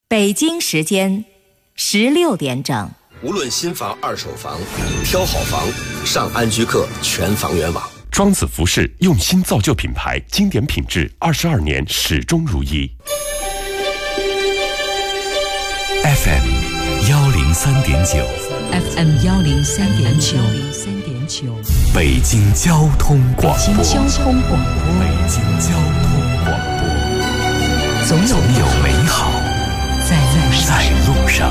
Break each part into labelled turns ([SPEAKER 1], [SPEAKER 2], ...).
[SPEAKER 1] 北京时间16点整。
[SPEAKER 2] 无论新房、二手房，挑好房，上安居客全房源网。
[SPEAKER 3] 庄子服饰用心造就品牌，经典品质，22年始终如一。
[SPEAKER 4] FM 103.9
[SPEAKER 5] FM 103.9
[SPEAKER 4] 北京交通广播。
[SPEAKER 5] 北京交通广播。
[SPEAKER 4] 北京交通广播。总有美好在路上。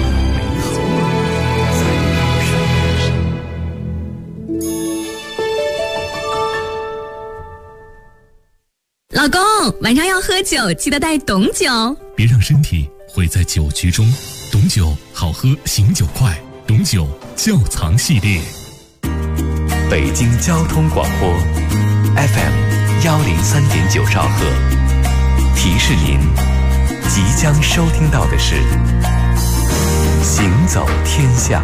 [SPEAKER 6] 老公，晚上要喝酒，记得带董酒。
[SPEAKER 7] 别让身体毁在酒局中。董酒好喝，醒酒快。董酒窖藏系列。
[SPEAKER 4] 北京交通广播 FM 103.9兆赫。提示您，即将收听到的是行走天下。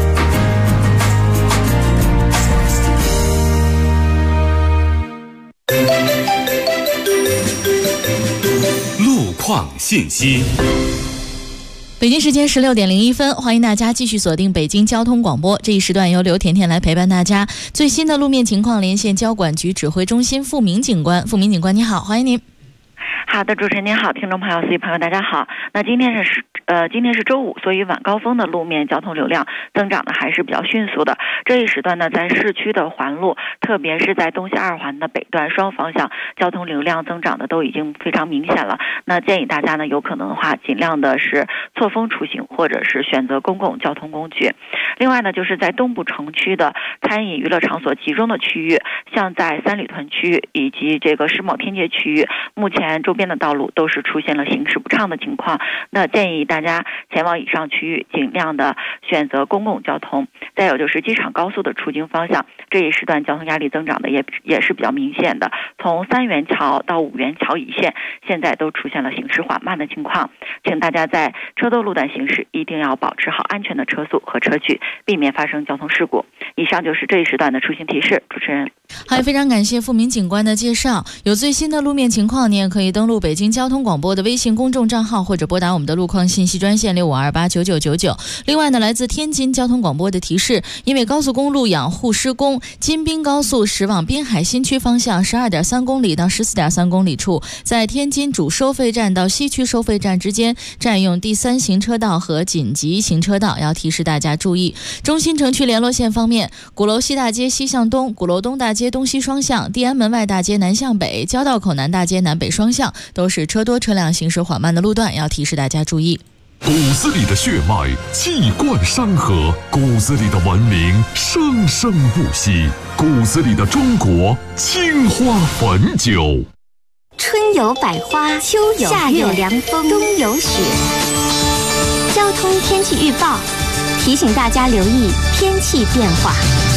[SPEAKER 7] 路况信息。
[SPEAKER 8] 北京时间16点01分，欢迎大家继续锁定北京交通广播。这一时段由刘甜甜来陪伴大家。最新的路面情况连线交管局指挥中心付明警官。付明警官你好，欢迎您。
[SPEAKER 9] 好的，主持人您好，听众朋友、司机朋友大家好。那今天是周五，所以晚高峰的路面交通流量增长的还是比较迅速的。这一时段呢，在市区的环路，特别是在东西二环的北段双方向，交通流量增长的都已经非常明显了。那建议大家呢，有可能的话，尽量的是错峰出行，或者是选择公共交通工具。另外呢，就是在东部城区的餐饮娱乐场所集中的区域，像在三里屯区以及这个世贸天阶区域，目前周边的道路都是出现了行驶不畅的情况。那建议大家前往以上区域尽量的选择公共交通。再有就是机场高速的出京方向，这一时段交通压力增长的也是比较明显的，从3元桥到5元桥一线现在都出现了行驶缓慢的情况。请大家在车多路段行驶一定要保持好安全的车速和车距，避免发生交通事故。以上就是这一时段的出行提示。主持人，
[SPEAKER 8] 还非常感谢付明警官的介绍。有最新的路面情况，你也可以登录北京交通广播的微信公众账号，或者拨打我们的路况信息专线65289999。另外呢，来自天津交通广播的提示，因为高速公路养护施工，京滨高速驶往滨海新区方向12.3公里到14.3公里处，在天津主收费站到西区收费站之间占用第3行车道和紧急行车道，要提示大家注意。中心城区联络线方面，鼓楼西大街西向东、鼓楼东大街东西双向、地安门外大街南向北、交道口南大街南北双向都是车多车辆行驶缓慢的路段，要提示大家注意。
[SPEAKER 10] 骨子里的血脉气贯山河，骨子里的文明生生不息，骨子里的中国青花汾酒。
[SPEAKER 11] 春有百花，秋有夏有凉风，冬有雪。交通天气预报提醒大家留意天气变化。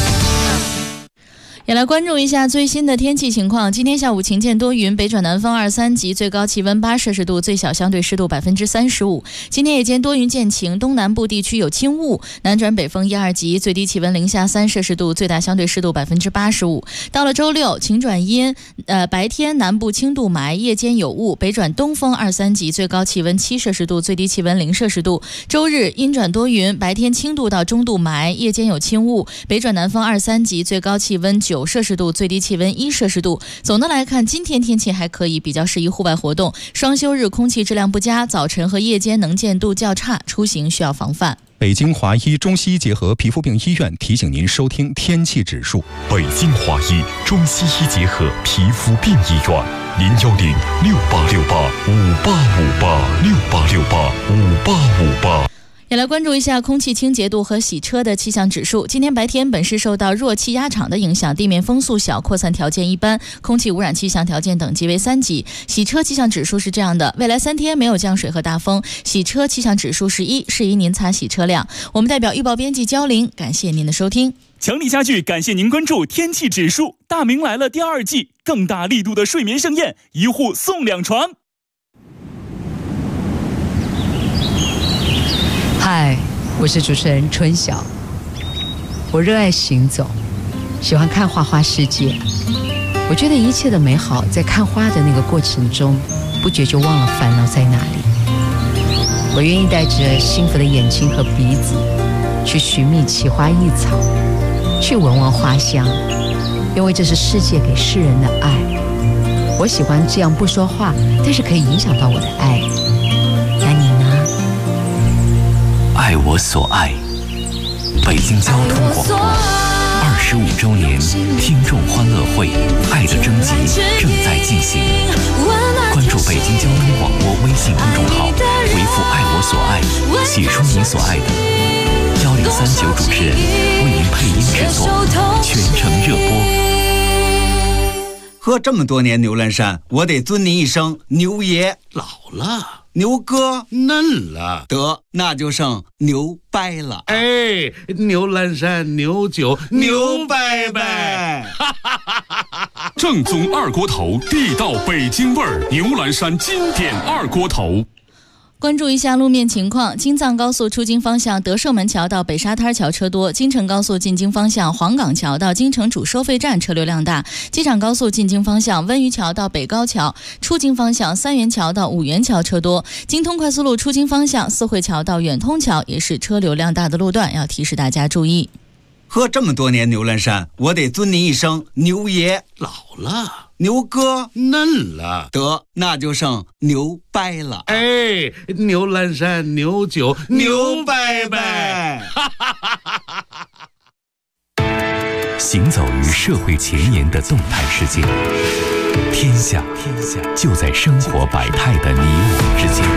[SPEAKER 8] 也来关注一下最新的天气情况。今天下午晴间多云，北转南风2、3级，最高气温8摄氏度，最小相对湿度35%。今天夜间多云见晴，东南部地区有轻雾，南转北风1、2级，最低气温零下3摄氏度，最大相对湿度85%。到了周六，晴转阴，白天南部轻度霾，夜间有雾，北转东风2、3级，最高气温7摄氏度，最低气温0摄氏度。周日阴转多云，白天轻度到中度霾，夜间有轻雾，北转南风2、3级，最高气温9摄氏度，最低气温1摄氏度。总的来看，今天天气还可以，比较适宜户外活动。双休日空气质量不佳，早晨和夜间能见度较差，出行需要防范。
[SPEAKER 12] 北京华医中西医结合皮肤病医院提醒您收听天气指数。
[SPEAKER 10] 北京华医中西医结合皮肤病医院，0106868585858，68685858。
[SPEAKER 8] 也来关注一下空气清洁度和洗车的气象指数。今天白天本市受到弱气压场的影响，地面风速小，扩散条件一般，空气污染气象条件等级为3级。洗车气象指数是这样的：未来3天没有降水和大风，洗车气象指数是1，适宜您擦洗车辆。我们代表预报编辑焦玲，感谢您的收听。
[SPEAKER 13] 强力家具感谢您关注天气指数。大明来了第2季，更大力度的睡眠盛宴，1户送2床。
[SPEAKER 5] 嗨，我是主持人春晓。我热爱行走，喜欢看花花世界。我觉得一切的美好在看花的那个过程中，不觉就忘了烦恼在哪里。 我愿意带着幸福的眼睛和鼻子，去寻觅奇花异草，去闻闻花香，因为这是世界给世人的爱。我喜欢这样不说话，但是可以影响到我的爱。那你呢？
[SPEAKER 4] 爱我所爱，北京交通广播25周年听众欢乐会，爱的征集正在进行。关注北京交通广播微信公众号，回复“爱我所爱”，写出你所爱的。1039主持人为您配音制作，全程热播。
[SPEAKER 14] 喝这么多年牛栏山，我得尊您一声牛爷。
[SPEAKER 15] 老了，
[SPEAKER 14] 牛哥
[SPEAKER 15] 嫩了，
[SPEAKER 14] 得那就剩牛掰了。
[SPEAKER 15] 哎，牛栏山牛酒牛掰掰，
[SPEAKER 3] 正宗二锅头，地道北京味儿，牛栏山经典二锅头。
[SPEAKER 8] 关注一下路面情况，京藏高速出京方向德胜门桥到北沙滩桥车多，京承高速进京方向黄岗桥到京承主收费站车流量大，机场高速进京方向温榆桥到北高桥，出京方向三元桥到五元桥车多，京通快速路出京方向四惠桥到远通桥也是车流量大的路段，要提示大家注意。
[SPEAKER 14] 喝这么多年牛栏山，我得尊您一声牛爷。
[SPEAKER 15] 老了，
[SPEAKER 14] 牛哥
[SPEAKER 15] 嫩了，
[SPEAKER 14] 得那就剩牛掰了。
[SPEAKER 15] 哎，牛栏山牛酒牛掰掰，
[SPEAKER 4] 行走于社会前沿的动态世界，天下就在生活百态的你我之间。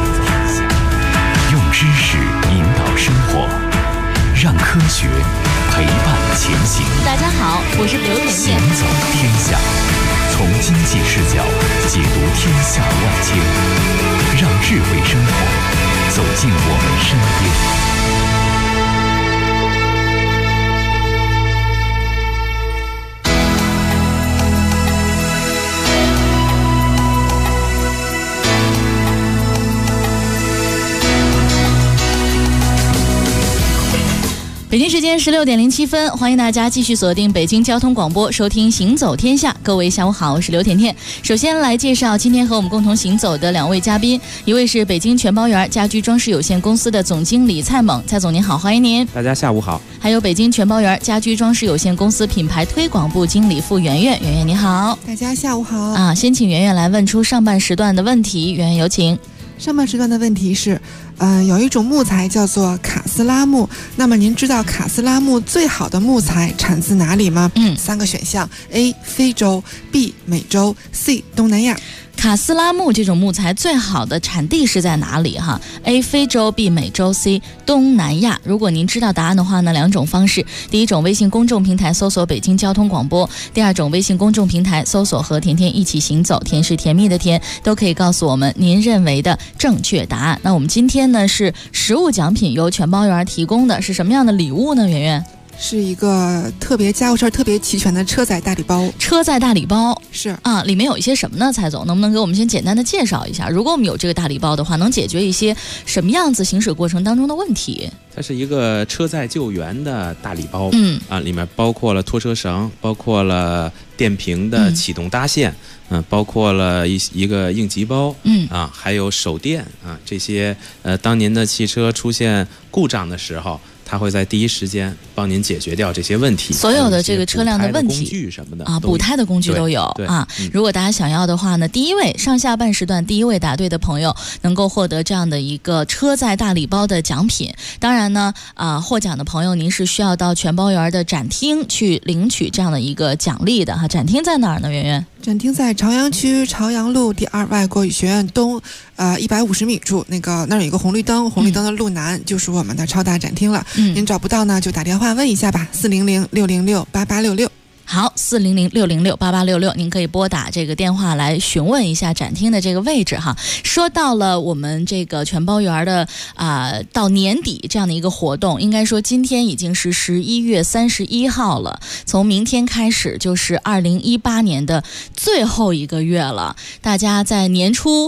[SPEAKER 4] 用知识引导生活，让科学陪伴前行。
[SPEAKER 8] 大家好，我是刘甜甜。
[SPEAKER 4] 行走天下，从经济视角解读天下万千，让智慧生活走进我们身边。
[SPEAKER 8] 北京时间16点07分，欢迎大家继续锁定北京交通广播，收听《行走天下》。各位下午好，我是刘甜甜。首先来介绍今天和我们共同行走的两位嘉宾，一位是北京全包园家居装饰有限公司的总经理蔡猛，蔡总您好，欢迎您。
[SPEAKER 16] 大家下午好。
[SPEAKER 8] 还有北京全包园家居装饰有限公司品牌推广部经理傅圆圆，圆圆你好。
[SPEAKER 17] 大家下午好。
[SPEAKER 8] 先请圆圆来问出上半时段的问题，圆圆有请。
[SPEAKER 17] 上半时段的问题是，有一种木材叫做卡斯拉木，那么您知道卡斯拉木最好的木材产自哪里吗？3个选项 ：A. 非洲 ，B. 美洲 ，C. 东南亚。
[SPEAKER 8] 卡斯拉木这种木材最好的产地是在哪里哈 ？A. 非洲 B. 美洲 C. 东南亚。如果您知道答案的话呢，两种方式：第一种微信公众平台搜索北京交通广播；第二种微信公众平台搜索和甜甜一起行走，甜是甜蜜的甜，都可以告诉我们您认为的正确答案。那我们今天呢是实物奖品由全包园提供的，是什么样的礼物呢？圆圆。
[SPEAKER 17] 是一个特别家务事特别齐全的车载大礼包。
[SPEAKER 8] 车载大礼包
[SPEAKER 17] 是
[SPEAKER 8] 啊，里面有一些什么呢？蔡总能不能给我们先简单的介绍一下？如果我们有这个大礼包的话，能解决一些什么样子行驶过程当中的问题？
[SPEAKER 16] 它是一个车载救援的大礼包，里面包括了拖车绳，包括了电瓶的启动搭线，包括了一个应急包，还有手电啊，这些当您的汽车出现故障的时候，它会在第一时间帮您解决掉这些问题，
[SPEAKER 8] 所有的这个车辆的问题，
[SPEAKER 16] 工具什么的
[SPEAKER 8] 补胎的工具都有啊。如果大家想要的话呢，第一位上下半时段第一位答对的朋友能够获得这样的一个车载大礼包的奖品。当然呢，获奖的朋友您是需要到全包园的展厅去领取这样的一个奖励的哈。展厅在哪儿呢？圆圆？
[SPEAKER 17] 展厅在朝阳区朝阳路第2外国语学院东150米处，那儿有一个红绿灯，红绿灯的路南就是我们的超大展厅了。您找不到呢，就打电话问一下吧，400-606-8866。
[SPEAKER 8] 好，400-606-8866，您可以拨打这个电话来询问一下展厅的这个位置哈。说到了我们这个全包园的到年底这样的一个活动，应该说今天已经是11月31号了，从明天开始就是2018年的最后一个月了。大家在年初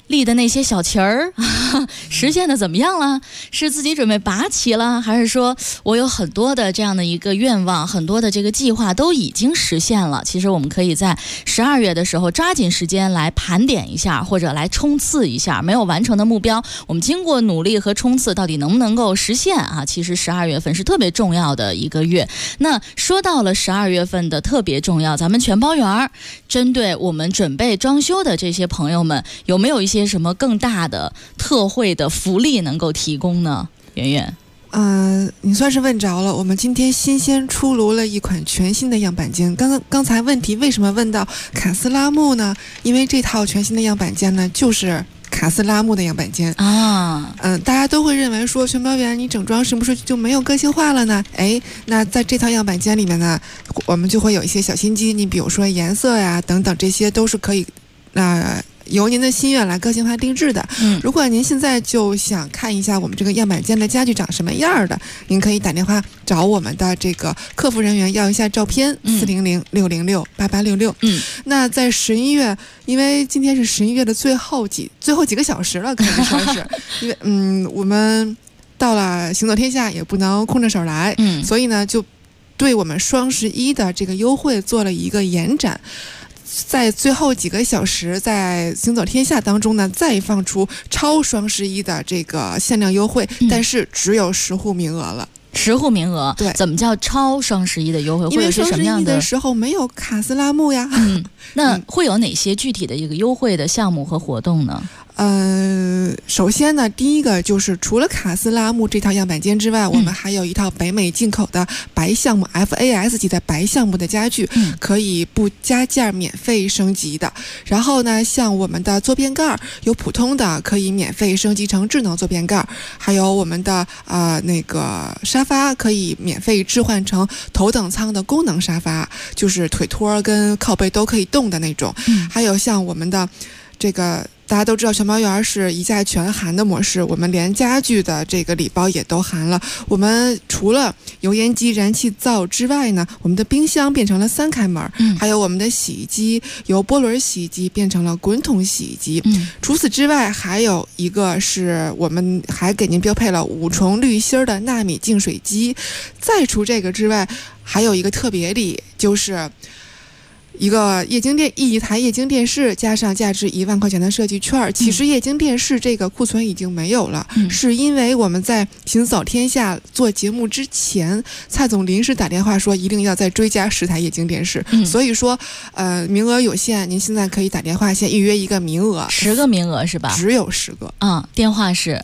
[SPEAKER 8] 立的那些小旗儿实现的怎么样了？是自己准备拔旗了，还是说我有很多的这样的一个愿望，很多的这个计划都已经实现了？其实我们可以在12月的时候抓紧时间来盘点一下，或者来冲刺一下没有完成的目标，我们经过努力和冲刺到底能不能够实现啊？其实12月份是特别重要的一个月。那说到了12月份的特别重要，咱们全包园针对我们准备装修的这些朋友们，有没有一些什么更大的特惠的福利能够提供呢？圆圆，
[SPEAKER 17] 你算是问着了。我们今天新鲜出炉了一款全新的样板间。刚才问题为什么问到卡斯拉木呢？因为这套全新的样板间呢，就是卡斯拉木的样板间
[SPEAKER 8] 啊。
[SPEAKER 17] 大家都会认为说全包园你整装是不是就没有个性化了呢？那在这套样板间里面呢，我们就会有一些小心机，你比如说颜色呀等等，这些都是可以由您的心愿来个性化定制的。如果您现在就想看一下我们这个样板间的家具长什么样的，您可以打电话找我们的这个客服人员要一下照片，400-606-8866。那在11月，因为今天是11月的最后几个小时了，可以说是，因为我们到了行走天下也不能空着手来，所以呢就对我们双11的这个优惠做了一个延展。在最后几个小时，在行走天下当中呢，再放出超双11的这个限量优惠，但是只有10户名额了。
[SPEAKER 8] 10户名额，对，怎么叫超双11的优惠？会有些什么样的？
[SPEAKER 17] 因为双11的时候没有卡斯拉木呀。
[SPEAKER 8] 那会有哪些具体的一个优惠的项目和活动呢？
[SPEAKER 17] 首先呢，第一个就是除了卡斯拉木这套样板间之外，我们还有一套北美进口的白橡木 FAS 级的白橡木的家具，可以不加价免费升级的。然后呢，像我们的坐便盖有普通的可以免费升级成智能坐便盖，还有我们的那个沙发可以免费置换成头等舱的功能沙发，就是腿托跟靠背都可以动的那种。还有像我们的这个大家都知道全包园是一价全含的模式，我们连家具的这个礼包也都含了。我们除了油烟机、燃气灶之外呢，我们的冰箱变成了3开门，还有我们的洗衣机由波轮洗衣机变成了滚筒洗衣机。除此之外，还有一个是我们还给您标配了5重滤芯的纳米净水机。再除这个之外，还有一个特别礼，就是一台液晶电视加上价值1万块钱的设计券。其实液晶电视这个库存已经没有了，是因为我们在行走天下做节目之前，蔡总临时打电话说一定要再追加10台液晶电视，所以说名额有限，您现在可以打电话先预约一个名额
[SPEAKER 8] ，10个名额是吧？
[SPEAKER 17] 只有10个。
[SPEAKER 8] 电话是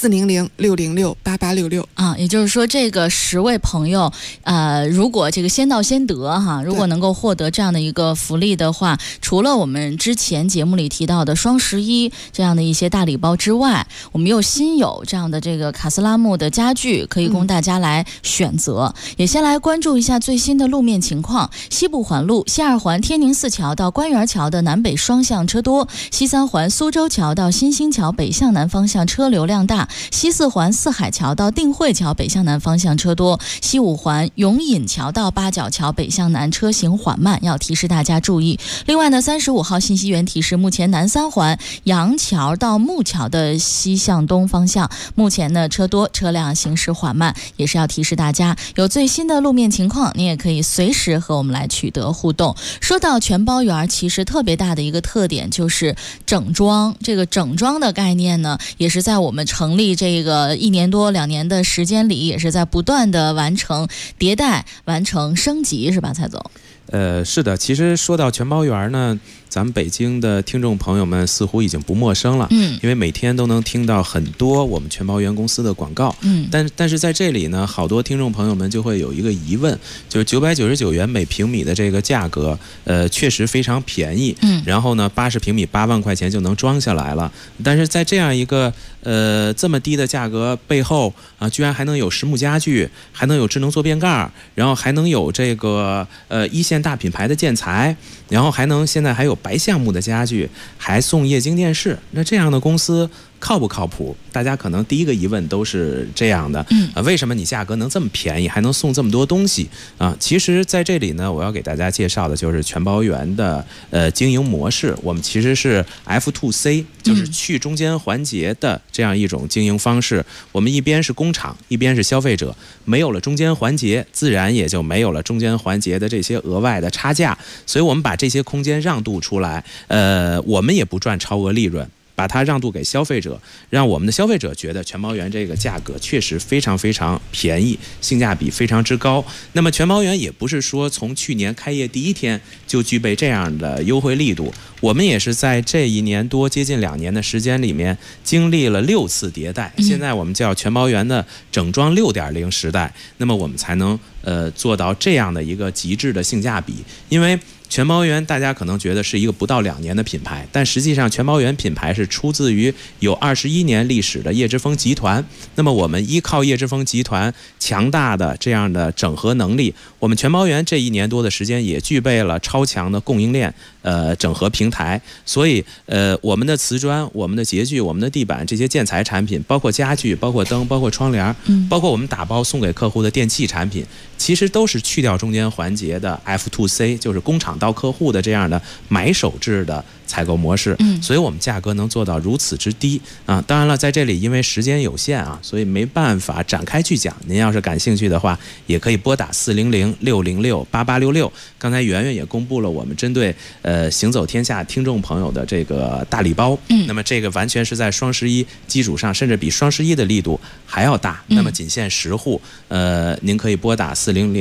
[SPEAKER 17] 400-606-8866。
[SPEAKER 8] 也就是说这个10位朋友，如果这个先到先得哈，如果能够获得这样的一个福利的话，除了我们之前节目里提到的双11这样的一些大礼包之外，我们又新有这样的这个卡斯拉木的家具可以供大家来选择。也先来关注一下最新的路面情况。西部环路西2环天宁寺桥到官园桥的南北双向车多，西3环苏州桥到新兴桥北向南方向车流量大，西4环四海桥到定慧桥北向南方向车多，西5环永隐桥到八角桥北向南车行缓慢，要提示大家注意。另外呢，35号信息源提示，目前南3环杨桥到木桥的西向东方向，目前呢车多，车辆行驶缓慢，也是要提示大家。有最新的路面情况，你也可以随时和我们来取得互动。说到全包园，其实特别大的一个特点就是整装。这个整装的概念呢，也是在我们成立这个1年多2年的时间里，也是在不断的完成迭代、完成升级，是吧，蔡总？
[SPEAKER 16] 是的，其实说到全包园呢，咱们北京的听众朋友们似乎已经不陌生了，因为每天都能听到很多我们全包园公司的广告，但是在这里呢，好多听众朋友们就会有一个疑问，就是999元每平米的这个价格，确实非常便宜，然后呢，80平米8万块钱就能装下来了，但是在这样一个这么低的价格背后啊，居然还能有实木家具，还能有智能坐便盖，然后还能有这个一线大品牌的建材，然后现在还有白橡木的家具，还送液晶电视。那这样的公司靠不靠谱？大家可能第一个疑问都是这样的，为什么你价格能这么便宜，还能送这么多东西啊？其实在这里呢，我要给大家介绍的就是全包园的经营模式。我们其实是 F2C， 就是去中间环节的这样一种经营方式。我们一边是工厂，一边是消费者，没有了中间环节，自然也就没有了中间环节的这些额外的差价。所以我们把这些空间让渡出来，我们也不赚超额利润。把它让渡给消费者，让我们的消费者觉得全包园这个价格确实非常非常便宜，性价比非常之高。那么全包园也不是说从去年开业第一天就具备这样的优惠力度，我们也是在这1年多接近2年的时间里面经历了6次迭代，现在我们叫全包园的整装 6.0 时代，那么我们才能做到这样的一个极致的性价比。因为全包园大家可能觉得是一个不到2年的品牌，但实际上全包园品牌是出自于有21年历史的叶之峰集团。那么我们依靠叶之峰集团强大的这样的整合能力，我们全包园这1年多的时间也具备了超强的供应链整合平台。所以我们的瓷砖、我们的洁具、我们的地板这些建材产品，包括家具、包括灯、包括窗帘，包括我们打包送给客户的电器产品，其实都是去掉中间环节的 F2C， 就是工厂到客户的这样的买手制的采购模式。所以我们价格能做到如此之低啊！当然了，在这里因为时间有限啊，所以没办法展开去讲。您要是感兴趣的话，也可以拨打400-606-8866。刚才圆圆也公布了我们针对行走天下听众朋友的这个大礼包。那么这个完全是在双11基础上，甚至比双11的力度还要大。那么仅限10户，您可以拨打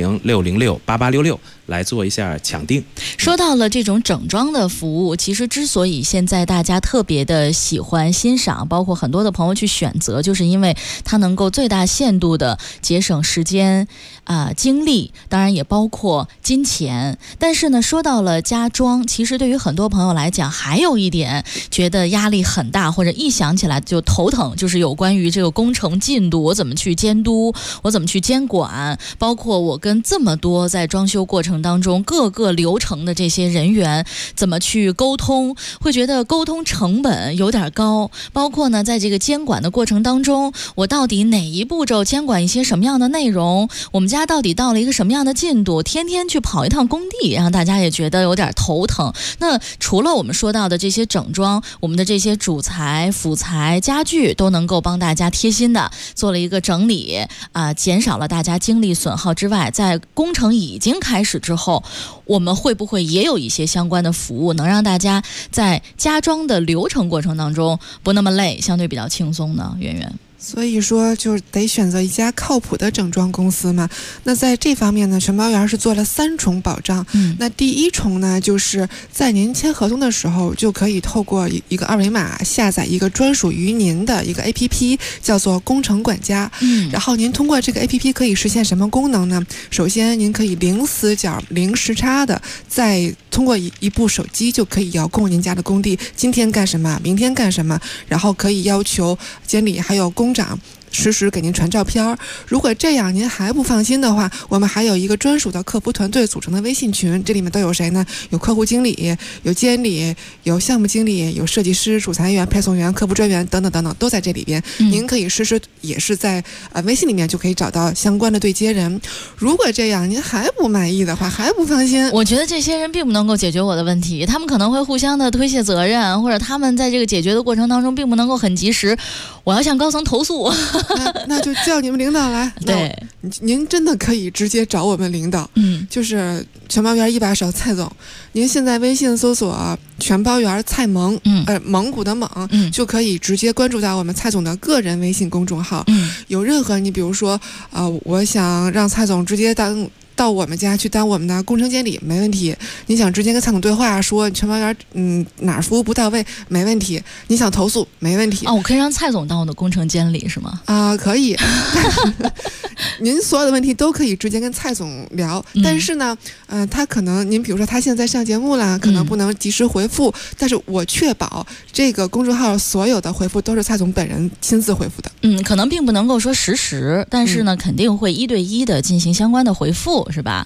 [SPEAKER 16] 400-606-8866来做一下抢定。
[SPEAKER 8] 说到了这种整装的服务，其实之所以现在大家特别的喜欢欣赏，包括很多的朋友去选择，就是因为它能够最大限度的节省时间精力，当然也包括金钱。但是呢，说到了家装，其实对于很多朋友来讲，还有一点觉得压力很大，或者一想起来就头疼，就是有关于这个工程进度，我怎么去监督，我怎么去监管，包括我跟这么多在装修过程当中各个流程的这些人员怎么去沟通，会觉得沟通成本有点高。包括呢，在这个监管的过程当中，我到底哪一步骤监管一些什么样的内容，我们家到底到了一个什么样的进度，天天去跑一趟工地，让大家也觉得有点头疼。那除了我们说到的这些整装，我们的这些主材、辅材、家具都能够帮大家贴心的做了一个整理减少了大家精力损耗之外，在工程已经开始之后，我们会不会也有一些相关的服务，能让大家在家装的流程过程当中不那么累，相对比较轻松呢？圆圆。
[SPEAKER 17] 所以说就得选择一家靠谱的整装公司嘛。那在这方面呢，全包园是做了3重保障。那第1重呢，就是在您签合同的时候，就可以透过一个2维码下载一个专属于您的一个 APP， 叫做工程管家。然后您通过这个 APP 可以实现什么功能呢？首先您可以零死角、零时差的，再通过一部手机就可以遥控您家的工地今天干什么，明天干什么，然后可以要求监理还有工长实时给您传照片。如果这样您还不放心的话，我们还有一个专属的客服团队组成的微信群，这里面都有谁呢？有客户经理，有监理，有项目经理，有设计师、主裁员、配送员、客服专员等等等等，都在这里边。您可以实时也是在微信里面就可以找到相关的对接人。如果这样您还不满意的话，还不放心，
[SPEAKER 8] 我觉得这些人并不能够解决我的问题，他们可能会互相的推卸责任，或者他们在这个解决的过程当中并不能够很及时，我要向高层投诉。
[SPEAKER 17] 那就叫你们领导来。
[SPEAKER 8] 对，
[SPEAKER 17] 您真的可以直接找我们领导。就是全包园一把手蔡总，您现在微信搜索全包园蔡蒙，蒙古的蒙，就可以直接关注到我们蔡总的个人微信公众号。有任何你比如说我想让蔡总直接到我们家去当我们的工程监理，没问题。你想直接跟蔡总对话说全包园哪儿服务不到位，没问题。你想投诉，没问题。
[SPEAKER 8] 我可以让蔡总当我的工程监理是吗？
[SPEAKER 17] 可以。您所有的问题都可以直接跟蔡总聊，但是呢他可能您比如说他现在上节目了，可能不能及时回复，但是我确保这个公众号所有的回复都是蔡总本人亲自回复的。
[SPEAKER 8] 可能并不能够说实时，但是呢肯定会1对1的进行相关的回复，是吧？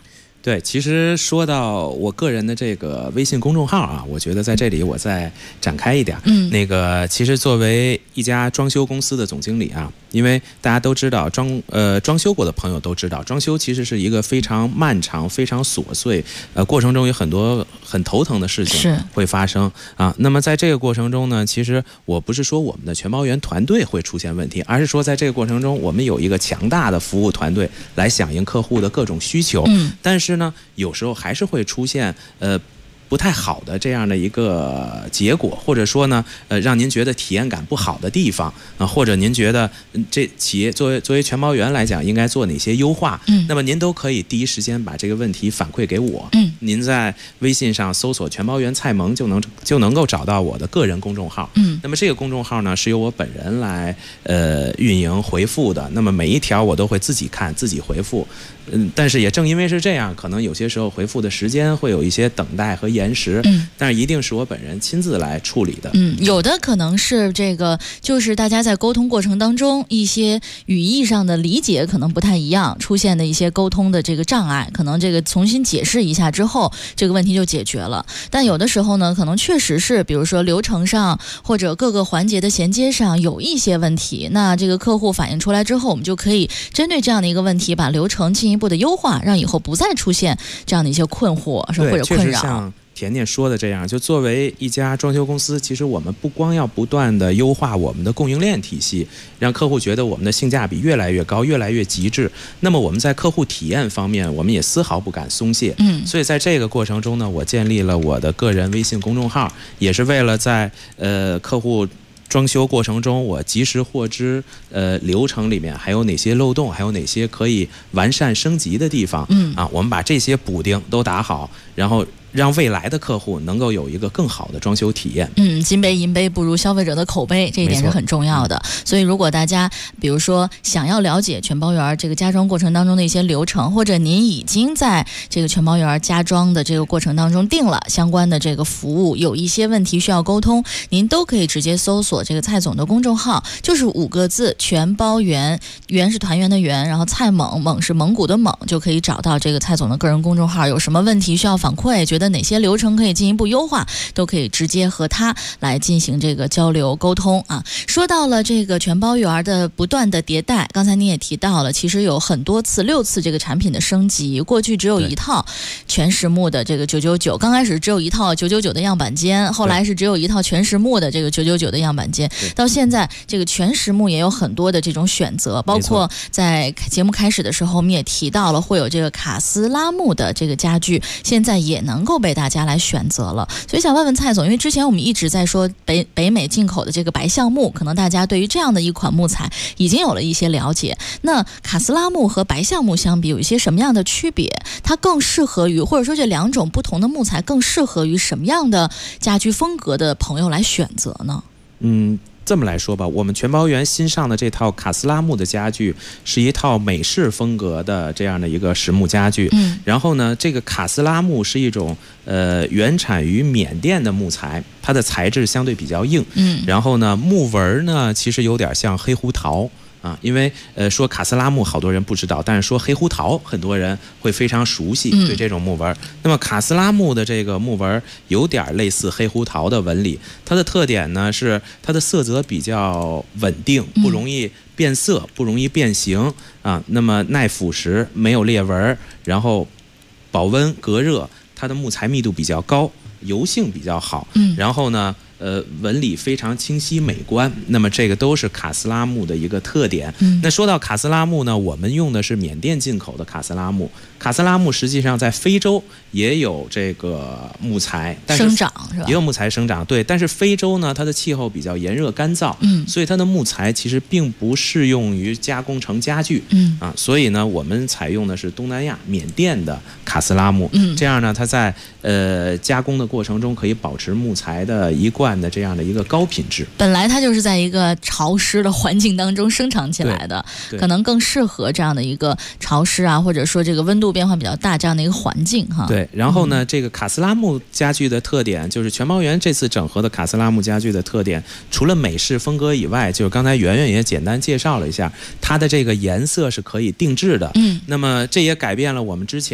[SPEAKER 16] 对，其实说到我个人的这个微信公众号啊，我觉得在这里我再展开一点。那个其实作为一家装修公司的总经理啊，因为大家都知道装修过的朋友都知道，装修其实是一个非常漫长、非常琐碎，过程中有很多很头疼的事情会发生啊。那么在这个过程中呢，其实我不是说我们的全包员团队会出现问题，而是说在这个过程中，我们有一个强大的服务团队来响应客户的各种需求。但是呢，有时候还是会出现不太好的这样的一个结果，或者说呢，让您觉得体验感不好的地方啊，或者您觉得这企业作为全包员来讲应该做哪些优化，那么您都可以第一时间把这个问题反馈给我。您在微信上搜索全包员蔡萌就能够找到我的个人公众号。那么这个公众号呢是由我本人来运营回复的，那么每一条我都会自己看自己回复。但是也正因为是这样，可能有些时候回复的时间会有一些等待和延时，但是一定是我本人亲自来处理的。
[SPEAKER 8] 有的可能是这个，就是大家在沟通过程当中一些语义上的理解可能不太一样，出现的一些沟通的这个障碍，可能这个重新解释一下之后，这个问题就解决了。但有的时候呢，可能确实是，比如说流程上或者各个环节的衔接上有一些问题，那这个客户反映出来之后，我们就可以针对这样的一个问题，把流程进一步的优化，让以后不再出现这样的一些困惑或者困扰。
[SPEAKER 16] 甜甜说的这样，就作为一家装修公司，其实我们不光要不断的优化我们的供应链体系，让客户觉得我们的性价比越来越高，越来越极致，那么我们在客户体验方面，我们也丝毫不敢松懈。所以在这个过程中呢，我建立了我的个人微信公众号，也是为了在客户装修过程中，我及时获知流程里面还有哪些漏洞，还有哪些可以完善升级的地方。我们把这些补丁都打好，然后让未来的客户能够有一个更好的装修体验。
[SPEAKER 8] 金杯银杯不如消费者的口碑，这一点是很重要的。所以如果大家比如说想要了解全包员这个家装过程当中的一些流程，或者您已经在这个全包员家装的这个过程当中定了相关的这个服务，有一些问题需要沟通，您都可以直接搜索这个蔡总的公众号，就是5个字全包员，员是团圆的圆，然后蔡猛，猛是蒙古的猛，就可以找到这个蔡总的个人公众号。有什么问题需要反馈，觉得哪些流程可以进一步优化，都可以直接和他来进行这个交流沟通啊。说到了这个全包员的不断的迭代，刚才您也提到了，其实有很多次6次这个产品的升级，过去只有一套全实木的这个999，刚开始只有一套999的样板间，后来是只有一套全实木的这个999的样板间，到现在这个全实木也有很多的这种选择，包括在节目开始的时候我们也提到了会有这个卡斯拉木的这个家具，现在也能够被大家来选择了。所以想问问蔡总，因为之前我们一直在说北美进口的这个白橡木，可能大家对于这样的一款木材已经有了一些了解，那卡斯拉木和白橡木相比有一些什么样的区别？它更适合于，或者说这2种不同的木材更适合于什么样的家居风格的朋友来选择呢？
[SPEAKER 16] 这么来说吧，我们全包员新上的这套卡斯拉木的家具是一套美式风格的这样的一个实木家具。然后呢，这个卡斯拉木是一种原产于缅甸的木材，它的材质相对比较硬。然后呢，木纹呢其实有点像黑胡桃。因为说卡斯拉木好多人不知道，但是说黑胡桃很多人会非常熟悉对这种木纹。那么卡斯拉木的这个木纹有点类似黑胡桃的纹理，它的特点呢是它的色泽比较稳定，不容易变色，不容易变形啊。那么耐腐蚀，没有裂纹，然后保温隔热，它的木材密度比较高，油性比较好。然后呢纹理非常清晰美观，那么这个都是卡斯拉木的一个特点。那说到卡斯拉木呢，我们用的是缅甸进口的卡斯拉木。卡斯拉木实际上在非洲也有这个木材
[SPEAKER 8] 生长，是吧？
[SPEAKER 16] 也有木材生长，对。但是非洲呢，它的气候比较炎热干燥，所以它的木材其实并不适用于加工成家具。所以呢，我们采用的是东南亚缅甸的卡斯拉木。这样呢，它在加工的过程中可以保持木材的一贯的这样的一个高品质。
[SPEAKER 8] 本来它就是在一个潮湿的环境当中生长起来的，可能更适合这样的一个潮湿啊，或者说这个温度变化比较大这样的一个环境哈。
[SPEAKER 16] 对，然后呢，这个卡斯拉木家具的特点就是全包员这次整合的卡斯拉木家具的特点，除了美式风格以外，就是刚才圆圆也简单介绍了一下，它的这个颜色是可以定制的。那么这也改变了我们之前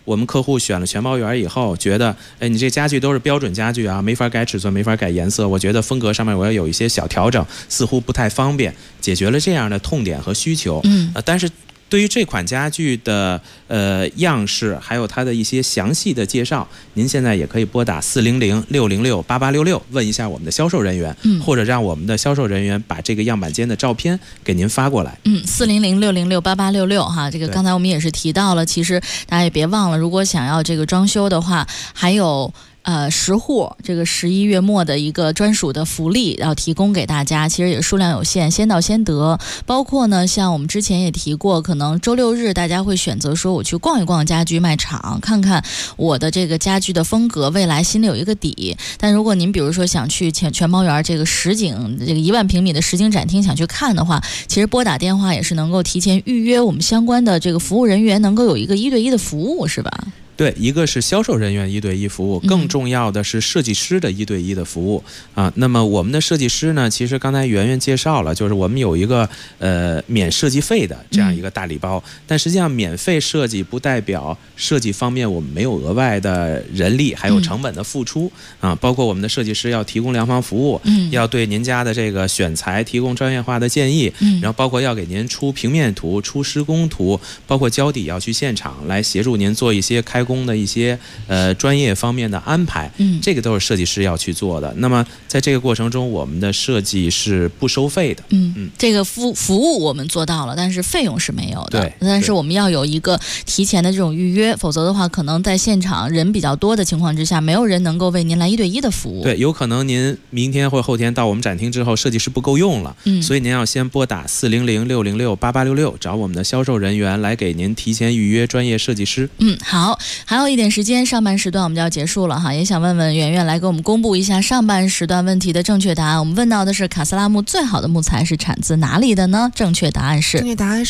[SPEAKER 16] 我们客户选了全包圆以后，觉得你这家具都是标准家具啊，没法改尺寸，没法改颜色，我觉得风格上面我要有一些小调整，似乎不太方便，解决了这样的痛点和需求。但是对于这款家具的样式，还有它的一些详细的介绍，您现在也可以拨打400-606-8866问一下我们的销售人员，或者让我们的销售人员把这个样板间的照片给您发过来。
[SPEAKER 8] 400-606-8866哈，这个刚才我们也是提到了，其实大家也别忘了，如果想要这个装修的话，还有10户这个11月末的一个专属的福利要提供给大家，其实也数量有限，先到先得。包括呢，像我们之前也提过，可能周六日大家会选择说我去逛一逛家居卖场，看看我的这个家居的风格，未来心里有一个底。但如果您比如说想去全包园这个实景，这个1万平米的实景展厅想去看的话，其实拨打电话也是能够提前预约我们相关的这个服务人员，能够有一个1对1的服务，是吧？
[SPEAKER 16] 对，一个是销售人员1对1服务，更重要的是设计师的1对1的服务啊。那么我们的设计师呢，其实刚才圆圆介绍了，就是我们有一个免设计费的这样一个大礼包，但实际上免费设计不代表设计方面我们没有额外的人力还有成本的付出啊。包括我们的设计师要提供量房服务，要对您家的这个选材提供专业化的建议，然后包括要给您出平面图、出施工图，包括交底要去现场来协助您做一些开工的一些专业方面的安排，这个都是设计师要去做的。那么在这个过程中，我们的设计是不收费的。
[SPEAKER 8] 这个服务我们做到了，但是费用是没有的。
[SPEAKER 16] 对，
[SPEAKER 8] 但是我们要有一个提前的这种预约，否则的话，可能在现场人比较多的情况之下，没有人能够为您来1对1的服务。
[SPEAKER 16] 对，有可能您明天或后天到我们展厅之后，设计师不够用了，所以您要先拨打400-606-8866，找我们的销售人员来给您提前预约专业设计师。
[SPEAKER 8] 好。还有一点时间，上半时段我们就要结束了哈，也想问问圆圆来给我们公布一下上半时段问题的正确答案。我们问到的是卡斯拉木最好的木材是产自哪里的呢？正确答案是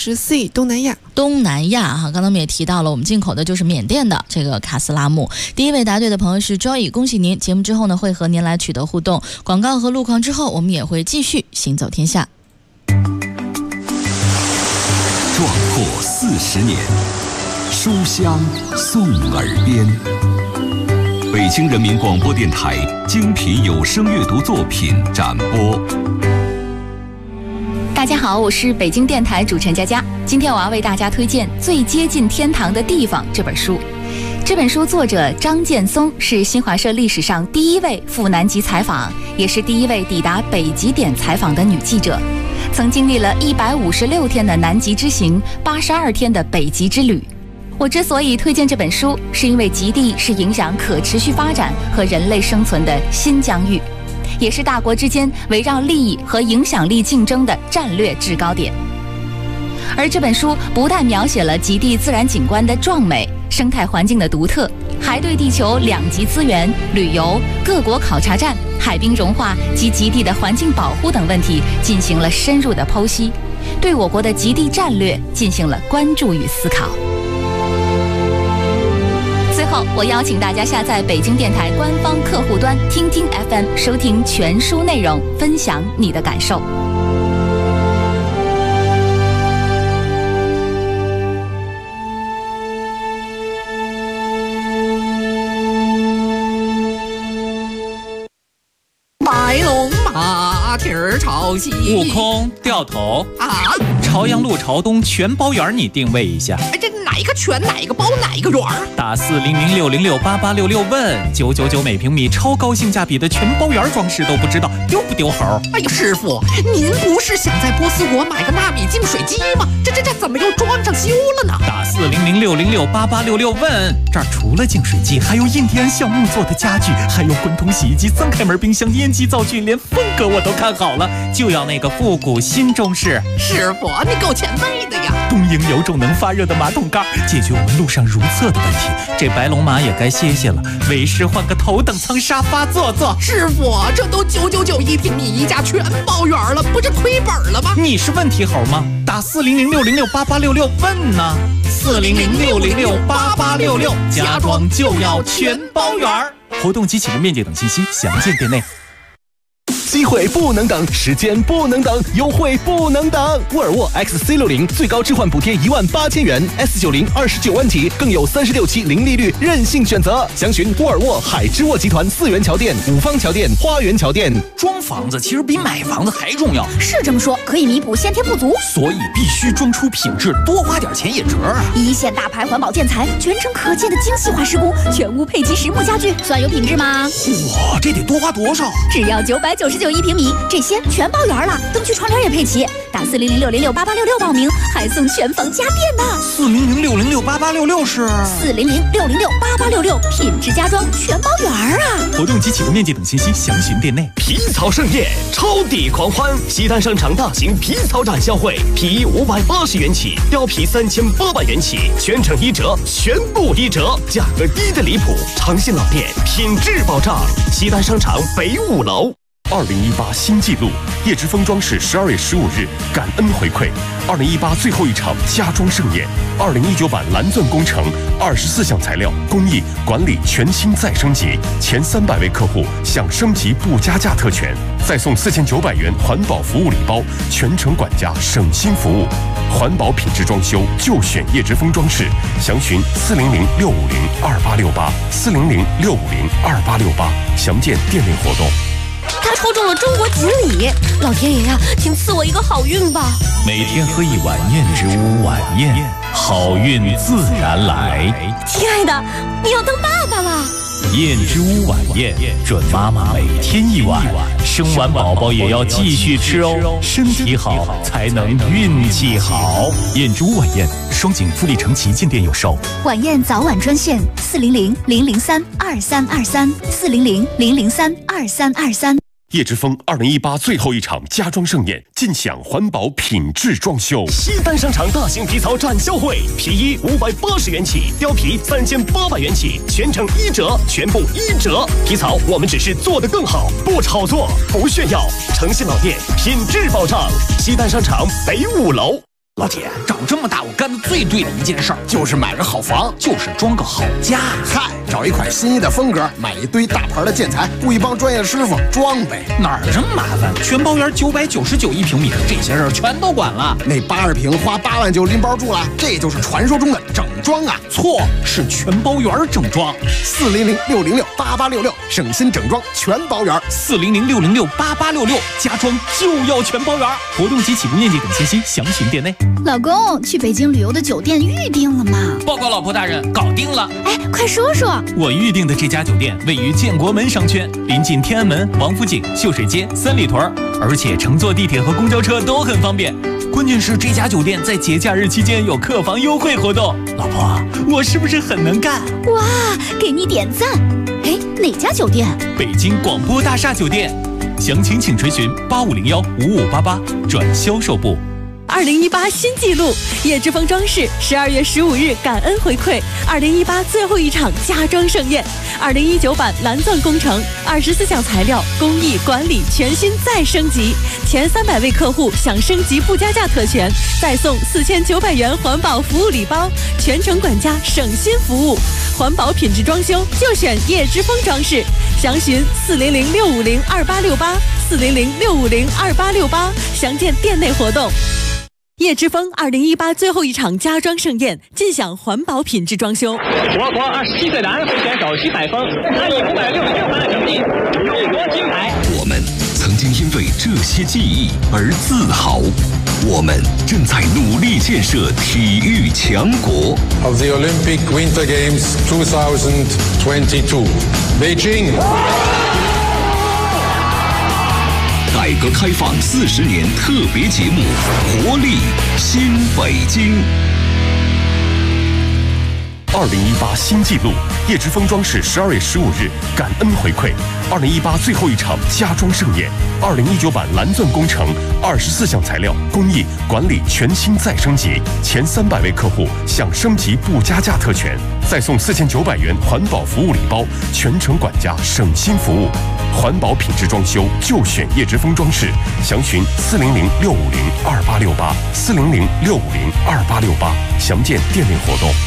[SPEAKER 17] C 东南亚。
[SPEAKER 8] 东南亚哈，刚才我们也提到了，我们进口的就是缅甸的这个卡斯拉木。第一位答对的朋友是 Joy， 恭喜您！节目之后呢，会和您来取得互动。广告和路况之后，我们也会继续行走天下。
[SPEAKER 10] 壮阔40年。书香送耳边，北京人民广播电台精品有声阅读作品展播。
[SPEAKER 18] 大家好，我是北京电台主持人佳佳。今天我要为大家推荐《最接近天堂的地方》这本书。这本书作者张建松是新华社历史上第一位赴南极采访，也是第一位抵达北极点采访的女记者，曾经历了156天的南极之行，82天的北极之旅。我之所以推荐这本书，是因为极地是影响可持续发展和人类生存的新疆域，也是大国之间围绕利益和影响力竞争的战略制高点。而这本书不但描写了极地自然景观的壮美、生态环境的独特，还对地球2极资源、旅游、各国考察站、海冰融化及极地的环境保护等问题进行了深入的剖析，对我国的极地战略进行了关注与思考。最后，我邀请大家下载北京电台官方客户端听听 FM， 收听全书内容，分享你的感受。
[SPEAKER 19] 白龙马蹄儿朝西，
[SPEAKER 20] 悟空掉头
[SPEAKER 19] 啊！
[SPEAKER 20] 朝阳路朝东全包园，你定位一下。
[SPEAKER 19] 哎，这哪个全哪个包哪个园啊？
[SPEAKER 20] 打400-606-8866问999每平米，超高性价比的全包园装饰都不知道丢不丢猴？
[SPEAKER 19] 哎呦，师傅，您不是想在波斯国买个纳米净水机吗？这怎么又装上修了呢？
[SPEAKER 20] 打400-606-8866问，这儿除了净水机，还有印第安橡木做的家具，还有滚筒洗衣机、3开门冰箱、烟机灶具，连风格我都看好了，就要那个复古新中式。
[SPEAKER 19] 师傅，你够前辈的呀！
[SPEAKER 20] 东营有种能发热的马桶盖，解决我们路上如厕的问题。这白龙马也该歇歇了，为师换个头等舱沙发坐坐。
[SPEAKER 19] 师傅，这都999一平米一家全包圆了，不是亏本了吗？
[SPEAKER 20] 你是问题猴吗？打400-606-8866问呢。400-606-8866，家装就要全包圆。活动及启动面积等信息详见店内。
[SPEAKER 21] 机会不能等，时间不能等，优惠不能等。沃尔沃 XC60最高置换补贴18000元 ，S90 29万起，更有36期零利率任性选择。详询沃尔沃海之沃集团4元桥店、五方桥店、花园桥店。
[SPEAKER 20] 装房子其实比买房子还重要，
[SPEAKER 6] 是这么说，可以弥补先天不足，
[SPEAKER 20] 所以必须装出品质，多花点钱也值啊！
[SPEAKER 6] 一线大牌环保建材，全程可见的精细化施工，全屋配齐实木家具，算有品质吗？
[SPEAKER 20] 哇，这得多花多少？
[SPEAKER 6] 只要999一平米，这些全包圆了，灯区窗帘也配齐。打400-606-8866报名，还送全房家电呢。
[SPEAKER 20] 400-606-8866是
[SPEAKER 6] 400-606-8866，品质家装全包圆啊！
[SPEAKER 20] 活动及启动面积等信息详询店内。
[SPEAKER 2] 皮草盛宴，超抵狂欢！西单商场大型皮草展销会，皮衣580元起，貂皮3800元起，全程1折，全部1折，价格低得离谱。诚信老店，品质保障。西单商场北5楼。
[SPEAKER 3] 2018新纪录，叶之峰装饰12月15日感恩回馈2018最后一场家装盛宴，2019版蓝钻工程24项材料工艺管理全新再升级，前300位客户享升级不加价特权，再送4900元环保服务礼包，全程管家省心服务，环保品质装修就选叶之峰装饰，详询400-650-2868 400-650-2868，详见店内活动。
[SPEAKER 6] 他抽中了中国锦鲤，老天爷呀，请赐我一个好运吧！
[SPEAKER 7] 每天喝一碗燕之屋晚宴，好运自然来。
[SPEAKER 6] 亲爱的，你要当爸爸了。
[SPEAKER 7] 燕之屋晚宴，准妈妈每天一碗，生完宝宝也要继续吃哦，身体好才能运气好。燕之屋晚宴，双井富力城旗舰店有售。
[SPEAKER 6] 晚宴早晚专线400-003-2323 400-003-2323。
[SPEAKER 3] 叶之峰2018最后一场家装盛宴，尽享环保品质装修。
[SPEAKER 2] 西单商场大型皮草展销会，皮衣580元起，貂皮3800元起，全程1折，全部1折。皮草我们只是做得更好，不炒作，不炫耀。诚信老店，品质保障。西单商场北5楼。
[SPEAKER 20] 老铁，长这么大我干的最对的一件事儿，就是买个好房，就是装个好家。
[SPEAKER 22] 嗨，找一款心仪的风格，买一堆大牌的建材，雇一帮专业师傅装呗。
[SPEAKER 20] 哪儿这么麻烦？全包圆999一平米，这些事儿全都管了。
[SPEAKER 22] 那82平花8万就拎包住了，这就是传说中的整装啊！
[SPEAKER 20] 错，是全包圆整装。
[SPEAKER 22] 400-606-8866，省心整装全包圆。
[SPEAKER 20] 400-606-8866，家装就要全包圆。活动及起步面积等信息详询店内。
[SPEAKER 6] 老公，去北京旅游的酒店预定了吗？
[SPEAKER 20] 报告老婆大人，搞定了。
[SPEAKER 6] 哎，快说说。
[SPEAKER 20] 我预定的这家酒店位于建国门商圈，临近天安门、王府井、秀水街、三里屯，而且乘坐地铁和公交车都很方便。关键是这家酒店在节假日期间有客房优惠活动。老婆，我是不是很能干？
[SPEAKER 6] 哇，给你点赞。哎，哪家酒店？
[SPEAKER 20] 北京广播大厦酒店。详情请垂询8501-5588转销售部。
[SPEAKER 23] 2018新纪录，叶之峰装饰12月15日感恩回馈2018最后一场家装盛宴，2019版蓝钻工程24项材料工艺管理全新再升级，前300位客户享升级不加价特权，再送4900元环保服务礼包，全程管家省心服务，环保品质装修就选叶之峰装饰，详询400-650-2868 400-650-2868，详见店内活动。叶之峰2018最后一场家装盛宴，尽享环保品质装修。
[SPEAKER 24] 我国27岁的安徽选手徐海峰，他以566分的成绩勇夺金牌。
[SPEAKER 10] 我们曾经因为这些记忆而自豪，我们正在努力建设体育强国。
[SPEAKER 25] Of the Olympic Winter Games 2022, Beijing。
[SPEAKER 10] 改革开放40年特别节目《活力新北京》。
[SPEAKER 3] 2018新纪录，叶之峰装饰12月15日感恩回馈2018最后一场家装盛宴，2019版蓝钻工程24项材料工艺管理全新再升级，前300位客户享升级不加价特权，再送4900元环保服务礼包，全程管家省心服务，环保品质装修就选叶之峰装饰，详询400-650-2868 400-650-2868，详见店内活动。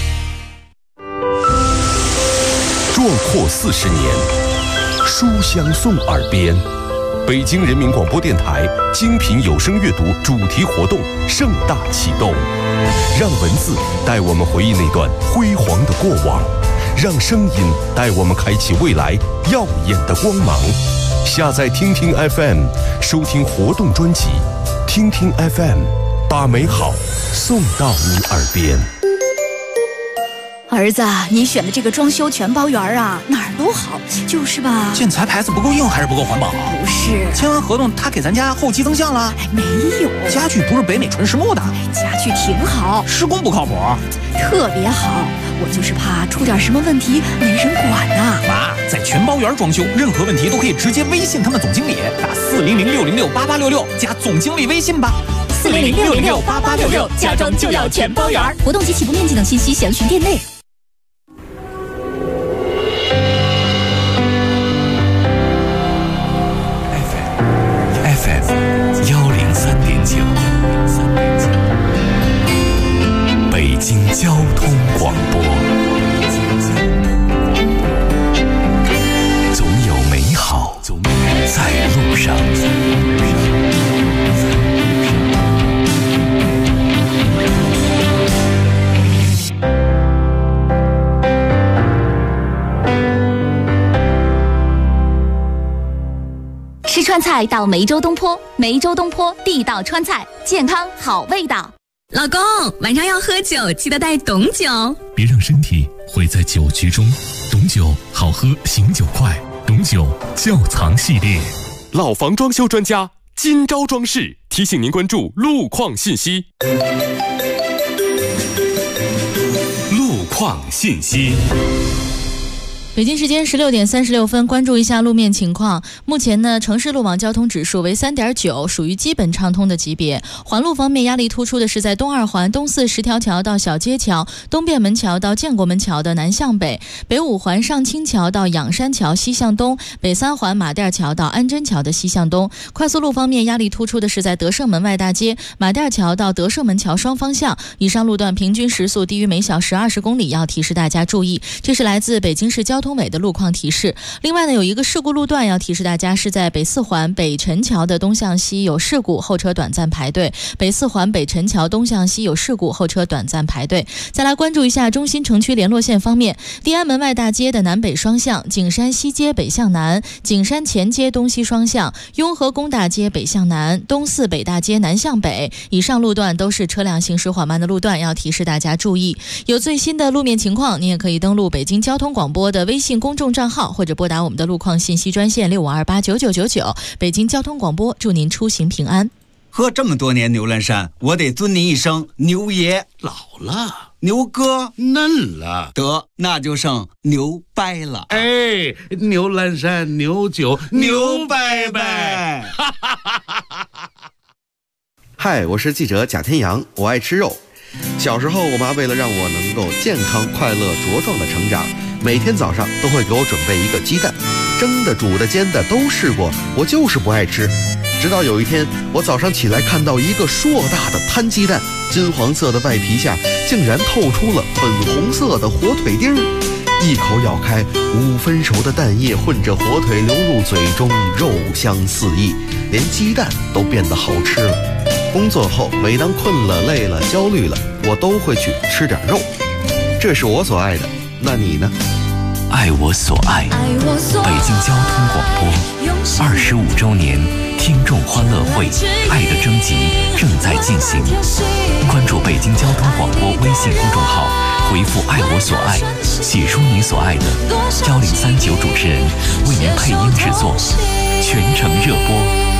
[SPEAKER 10] 壮阔40年，书香送耳边，
[SPEAKER 3] 北京人民广播电台精品有声阅读主题活动盛大启动，让文字带我们回忆那段辉煌的过往，让声音带我们开启未来耀眼的光芒。下载听听 FM， 收听活动专辑，听听 FM， 把美好送到你耳边。
[SPEAKER 6] 儿子，你选的这个装修全包园啊，哪儿都好，就是吧？
[SPEAKER 20] 建材牌子不够硬还是不够环保？
[SPEAKER 6] 不是，
[SPEAKER 20] 签完合同他给咱家后期增项了？
[SPEAKER 6] 没有，
[SPEAKER 20] 家具不是北美纯实木的。
[SPEAKER 6] 家具挺好，
[SPEAKER 20] 施工不靠谱，
[SPEAKER 6] 特别好。我就是怕出点什么问题没人管呐。
[SPEAKER 20] 妈，在全包园装修，任何问题都可以直接微信他们总经理，打400-606-8866加总经理微信吧。
[SPEAKER 6] 400-606-8866，家装就要全包园。活动及起步面积等信息详询店内。
[SPEAKER 4] 103.9，北京交通广播，总有美好在路上。
[SPEAKER 18] 吃川菜到梅州东坡，梅州东坡地道川菜，健康好味道。
[SPEAKER 1] 老公，晚上要喝酒，记得带董酒，
[SPEAKER 3] 别让身体毁在酒局中。董酒好喝，醒酒快。董酒窖藏系列，老房装修专家今朝装饰提醒您关注路况信息。路况信息。
[SPEAKER 8] 北京时间16点36分，关注一下路面情况。目前呢，城市路网交通指数为3.9，属于基本畅通的级别。环路方面，压力突出的是在东二环东四10条桥到小街桥、东便门桥到建国门桥的南向北，北五环上清桥到仰山桥西向东，北三环马甸桥到安贞桥的西向东。快速路方面，压力突出的是在德胜门外大街、马甸桥到德胜门桥双方向，以上路段平均时速低于每小时20公里，要提示大家注意。这是来自北京市交通委的路况提示。另外呢，有一个事故路段要提示大家，是在北四环北陈桥的东向西有事故，后车短暂排队。北四环北陈桥东向西有事故，后车短暂排队。再来关注一下中心城区联络线方面，地安门外大街的南北双向，景山西街北向南，景山前街东西双向，雍和宫大街北向南，东四北大街南向北。以上路段都是车辆行驶缓慢的路段，要提示大家注意。有最新的路面情况，你也可以登录北京交通广播的微信公众账号，或者拨打我们的路况信息专线65289999。北京交通广播，祝您出行平安。
[SPEAKER 14] 喝这么多年牛栏山，我得尊您一声牛爷。
[SPEAKER 15] 老了，
[SPEAKER 14] 牛哥
[SPEAKER 15] 嫩了，
[SPEAKER 14] 得那就剩牛掰了。
[SPEAKER 15] 哎，牛栏山牛酒牛掰掰。
[SPEAKER 9] 嗨，我是记者贾天阳，我爱吃肉。小时候，我妈为了让我能够健康、快乐、茁壮的成长，每天早上都会给我准备一个鸡蛋，蒸的、煮的、煎的都试过，我就是不爱吃。直到有一天，我早上起来看到一个硕大的摊鸡蛋，金黄色的外皮下竟然透出了粉红色的火腿丁儿，一口咬开，5分熟的蛋液混着火腿流入嘴中，肉香四溢，连鸡蛋都变得好吃了。工作后，每当困了、累了、焦虑了，我都会去吃点肉。这是我所爱的，那你呢？
[SPEAKER 4] 爱我所爱，北京交通广播25周年听众欢乐会爱的征集正在进行，关注北京交通广播微信公众号，回复爱我所爱，写出你所爱的，1039主持人为您配音制作，全程热播。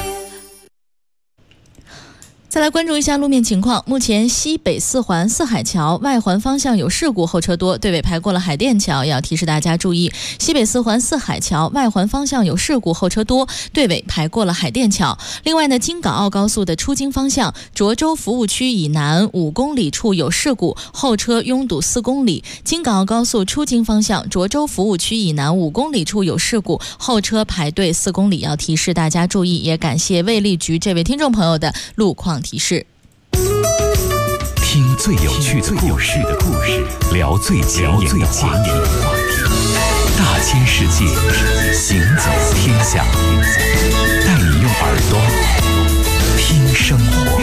[SPEAKER 8] 再来关注一下路面情况，目前西北四环四海桥外环方向有事故，后车多，对尾排过了海淀桥，也要提示大家注意。西北四环四海桥外环方向有事故，后车多，对尾排过了海淀桥。另外呢，京港澳高速的出京方向涿州服务区以南5公里处有事故，后车拥堵4公里。京港澳高速出京方向涿州服务区以南5公里处有事故，后车排队4公里，要提示大家注意。也感谢卫立局这位听众朋友的路况提示。
[SPEAKER 4] 听最有趣的故事，聊最前沿的话题。 大千世界，行走天下，带你用耳朵听生活。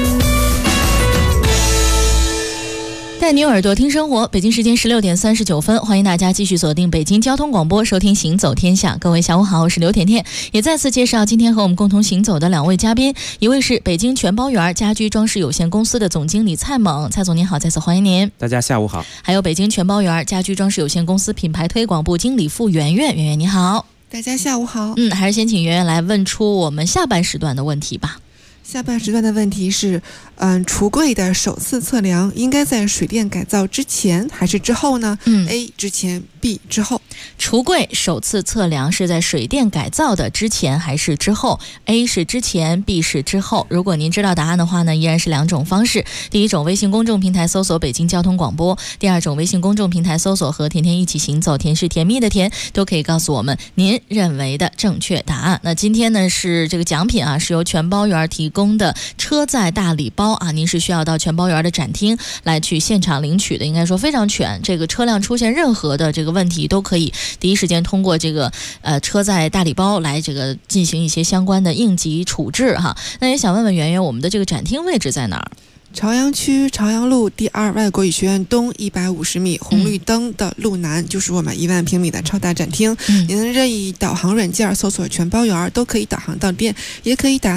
[SPEAKER 8] 带你用耳朵听生活，北京时间16点39分，欢迎大家继续锁定北京交通广播，收听行走天下。各位下午好，我是刘甜甜，也再次介绍今天和我们共同行走的两位嘉宾，一位是北京全包园家居装饰有限公司的总经理蔡猛，蔡总您好，再次欢迎您。
[SPEAKER 5] 大家下午好。
[SPEAKER 8] 还有北京全包园家居装饰有限公司品牌推广部经理傅圆圆，圆圆你好。
[SPEAKER 17] 大家下午好。
[SPEAKER 8] 还是先请圆圆来问出我们下半时段的问题吧。
[SPEAKER 17] 下半时段的问题是，橱柜的首次测量应该在水电改造之前还是之后呢？A 之前 ，B 之后。
[SPEAKER 8] 橱柜首次测量是在水电改造的之前还是之后 ？A 是之前 ，B 是之后。如果您知道答案的话呢，依然是两种方式。第一种，微信公众平台搜索北京交通广播；第二种，微信公众平台搜索和甜甜一起行走，甜是甜蜜的甜，都可以告诉我们您认为的正确答案。那今天呢是这个奖品啊，是由全包园提供的车载大礼包啊，您是需要到全包园的展厅来去现场领取的，应该说非常全。这个车辆出现任何的这个问题，都可以第一时间通过这个车载大礼包来这个进行一些相关的应急处置哈。那也想问问圆圆，我们的这个展厅位置在哪儿？
[SPEAKER 17] 朝阳区朝阳路第2外国语学院东150米，红绿灯的路南，就是我们1万平米的超大展厅。您任意导航软件搜索全包园都可以导航到店，也可以打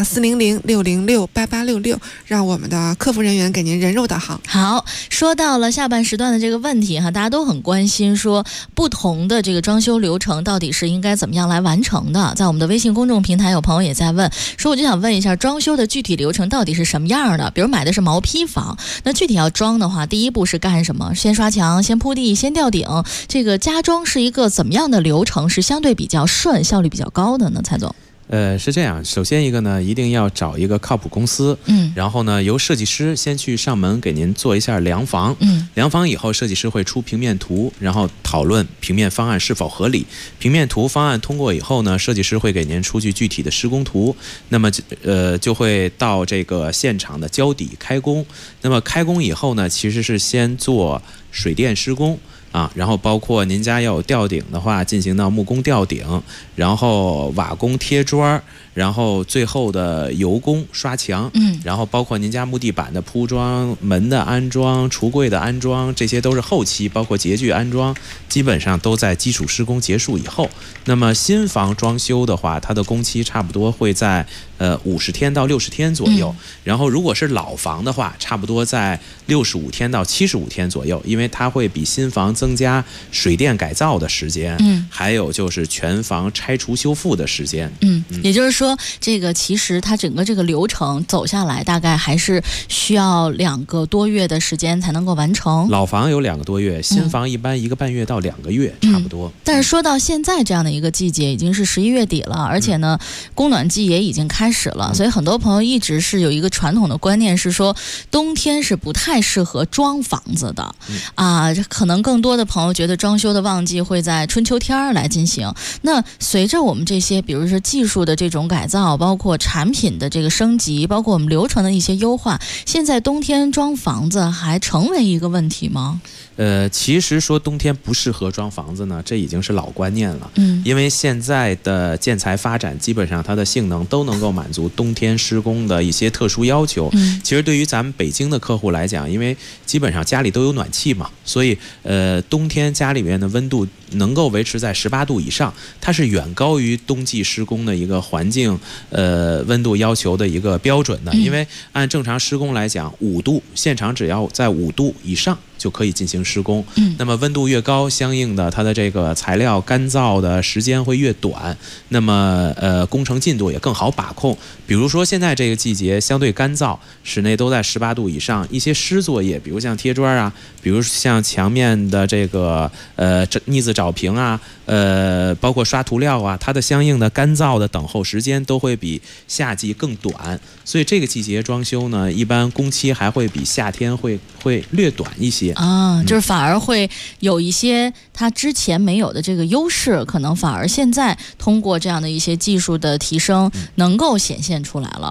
[SPEAKER 17] 400-606-8866，让我们的客服人员给您人肉导航。
[SPEAKER 8] 好，说到了下半时段的这个问题哈，大家都很关心说不同的这个装修流程到底是应该怎么样来完成的。在我们的微信公众平台有朋友也在问，说我就想问一下装修的具体流程到底是什么样的？比如买的是毛坯房，那具体要装的话，第一步是干什么？先刷墙，先铺地，先吊顶，这个家装是一个怎么样的流程是相对比较顺，效率比较高的呢？蔡总。
[SPEAKER 5] 是这样，首先一个呢，一定要找一个靠谱公司，然后呢，由设计师先去上门给您做一下量房，量房以后，设计师会出平面图，然后讨论平面方案是否合理。平面图方案通过以后呢，设计师会给您出具具体的施工图，那么就会到这个现场的交底开工。那么开工以后呢，其实是先做水电施工。然后包括您家要有吊顶的话，进行到木工吊顶，然后瓦工贴砖，然后最后的油工刷墙，然后包括您家木地板的铺装、门的安装、橱柜的安装，这些都是后期，包括洁具安装，基本上都在基础施工结束以后。那么新房装修的话，它的工期差不多会在50天到60天左右，然后如果是老房的话，差不多在65天到75天左右，因为它会比新房增加水电改造的时间，还有就是全房拆除修复的时间。
[SPEAKER 8] 也就是说，这个其实它整个这个流程走下来，大概还是需要2个多月的时间才能够完成。
[SPEAKER 5] 老房有2个多月，新房一般1个半月到2个月，差不多。
[SPEAKER 8] 但是说到现在这样的一个季节，已经是11月底了，而且呢，供暖季也已经开始了，所以很多朋友一直是有一个传统的观念，是说冬天是不太适合装房子的可能更多的朋友觉得装修的旺季会在春秋天来进行。那随着我们这些比如说技术的这种改造，包括产品的这个升级，包括我们流程的一些优化，现在冬天装房子还成为一个问题吗？
[SPEAKER 5] 其实说冬天不适合装房子呢，这已经是老观念了。因为现在的建材发展，基本上它的性能都能够满足冬天施工的一些特殊要求。其实对于咱们北京的客户来讲，因为基本上家里都有暖气嘛，所以冬天家里面的温度能够维持在18度以上，它是远高于冬季施工的一个环境温度要求的一个标准的。因为按正常施工来讲，5度现场只要在5度以上就可以进行施工。那么温度越高，相应的它的这个材料干燥的时间会越短，那么工程进度也更好把控。比如说现在这个季节相对干燥，室内都在18度以上，一些湿作业，比如像贴砖啊，比如像墙面的这个腻子找平啊，包括刷涂料啊，它的相应的干燥的等候时间都会比夏季更短，所以这个季节装修呢，一般工期还会比夏天会略短一些
[SPEAKER 8] 就是反而会有一些它之前没有的这个优势，可能反而现在通过这样的一些技术的提升，能够显现出来了。
[SPEAKER 5] 对。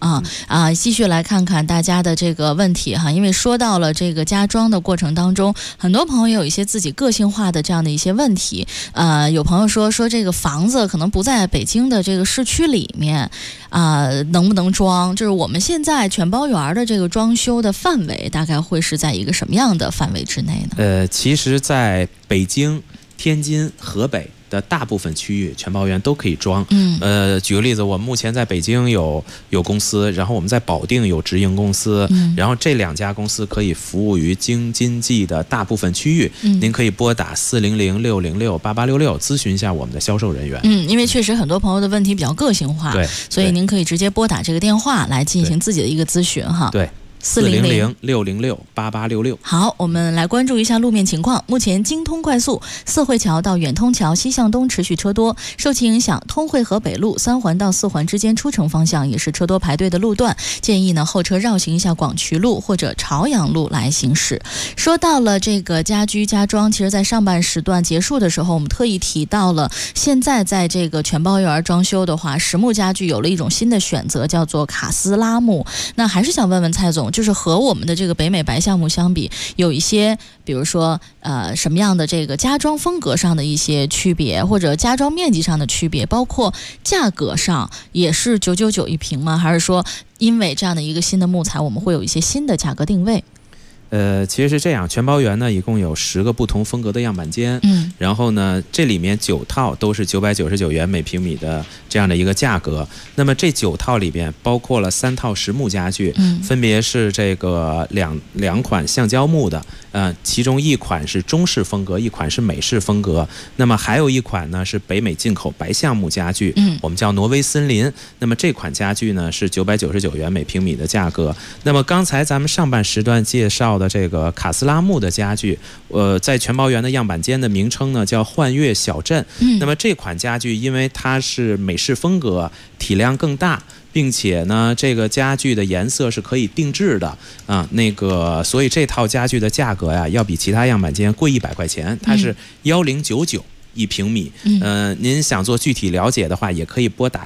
[SPEAKER 8] 继续来看看大家的这个问题哈，因为说到了这个家装的过程当中，很多朋友有一些自己个性化的这样的一些问题。有朋友说这个房子可能不在北京的这个市区里面能不能装？就是我们现在全包园的这个装修的范围大概会是在一个什么样的范围之内呢？
[SPEAKER 5] 其实在北京、天津、河北的大部分区域全包园都可以装。举个例子，我们目前在北京有公司，然后我们在保定有直营公司，然后这2家公司可以服务于京津冀的大部分区域。您可以拨打400-606-8866咨询一下我们的销售人员。
[SPEAKER 8] 因为确实很多朋友的问题比较个性化，
[SPEAKER 5] 对，
[SPEAKER 8] 所以您可以直接拨打这个电话来进行自己的一个咨询哈。
[SPEAKER 5] 对。400-606-8866。
[SPEAKER 8] 好，我们来关注一下路面情况。目前京通快速四惠桥到远通桥西向东持续车多，受其影响，通惠河北路3环到4环之间出城方向也是车多排队的路段，建议呢后车绕行一下广渠路或者朝阳路来行驶。说到了这个家居家装，其实在上半时段结束的时候，我们特意提到了现在在这个全包园装修的话，实木家具有了一种新的选择，叫做卡斯拉木。那还是想问问蔡总，就是和我们的这个北美白橡木相比，有一些比如说什么样的这个家装风格上的一些区别，或者家装面积上的区别，包括价格上也是999一平吗？还是说因为这样的一个新的木材，我们会有一些新的价格定位？
[SPEAKER 5] 其实是这样，全包园呢一共有10个不同风格的样板间，然后呢这里面9套都是999元每平米的这样的一个价格。那么这9套里边包括了3套实木家具，分别是这个两款橡胶木的，其中一款是中式风格，一款是美式风格。那么还有一款呢是北美进口白橡木家具，我们叫挪威森林。那么这款家具呢是999元每平米的价格。那么刚才咱们上半时段介绍的这个卡斯拉木的家具，在全包园的样板间的名称呢叫幻悦小镇。那么这款家具因为它是美式风格，体量更大，并且呢这个家具的颜色是可以定制的所以这套家具的价格呀要比其他样板间贵100块钱，它是1099一平米。您想做具体了解的话，也可以拨打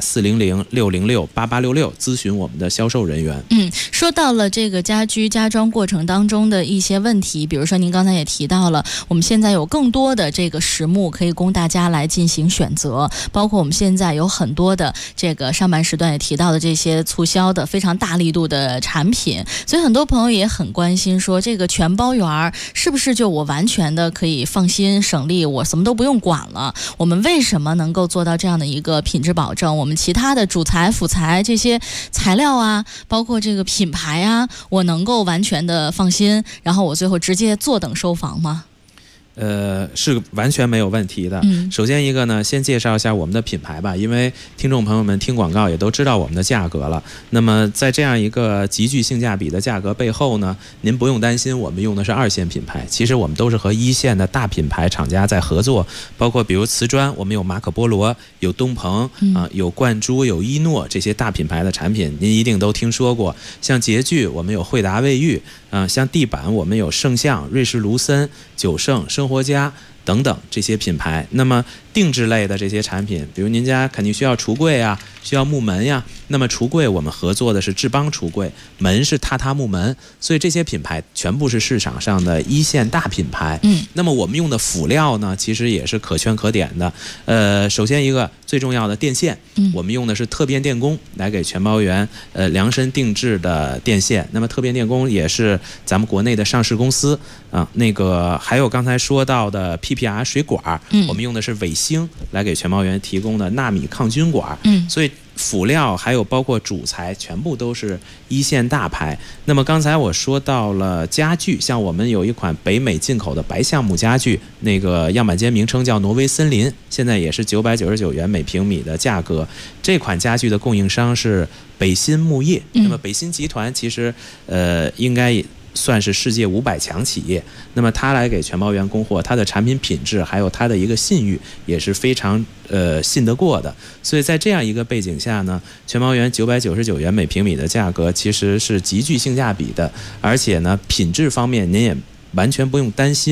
[SPEAKER 5] 400-606-8866咨询我们的销售人员。
[SPEAKER 8] 说到了这个家居家装过程当中的一些问题，比如说您刚才也提到了，我们现在有更多的这个实木可以供大家来进行选择，包括我们现在有很多的这个上半时段也提到的这些促销的非常大力度的产品，所以很多朋友也很关心说，这个全包园是不是就我完全的可以放心省力，我什么都不用管了？我们为什么能够做到这样的一个品质保证？我们其他的主材辅材这些材料啊，包括这个品牌啊，我能够完全的放心，然后我最后直接坐等收房吗？
[SPEAKER 5] 是完全没有问题的。首先一个呢，先介绍一下我们的品牌吧，因为听众朋友们听广告也都知道我们的价格了。那么在这样一个极具性价比的价格背后呢，您不用担心我们用的是2线品牌，其实我们都是和1线的大品牌厂家在合作，包括比如瓷砖，我们有马可波罗，有东鹏有冠珠，有伊诺，这些大品牌的产品您一定都听说过。像洁具我们有惠达卫浴，像地板我们有圣象、瑞士卢森、九盛、生活家等等这些品牌。那么定制类的这些产品，比如您家肯定需要橱柜啊，需要木门呀，那么橱柜我们合作的是志邦橱柜，门是榻榻木门，所以这些品牌全部是市场上的1线大品牌。那么我们用的辅料呢，其实也是可圈可点的。首先一个最重要的电线，我们用的是特变电工来给全包园量身定制的电线。那么特变电工也是咱们国内的上市公司还有刚才说到的 PPR 水管，我们用的是伟星来给全包园提供的纳米抗菌管。所以辅料还有包括主材全部都是1线大牌。那么刚才我说到了家具，像我们有一款北美进口的白橡木家具，样板间名称叫挪威森林，现在也是999元每平米的价格。这款家具的供应商是北新木业。那么北新集团其实应该算是世界500强企业，那么他来给全包园供货，他的产品品质还有他的一个信誉也是非常信得过的。所以在这样一个背景下呢，全包园999元每平米的价格其实是极具性价比的，而且呢品质方面您也完全不用担心，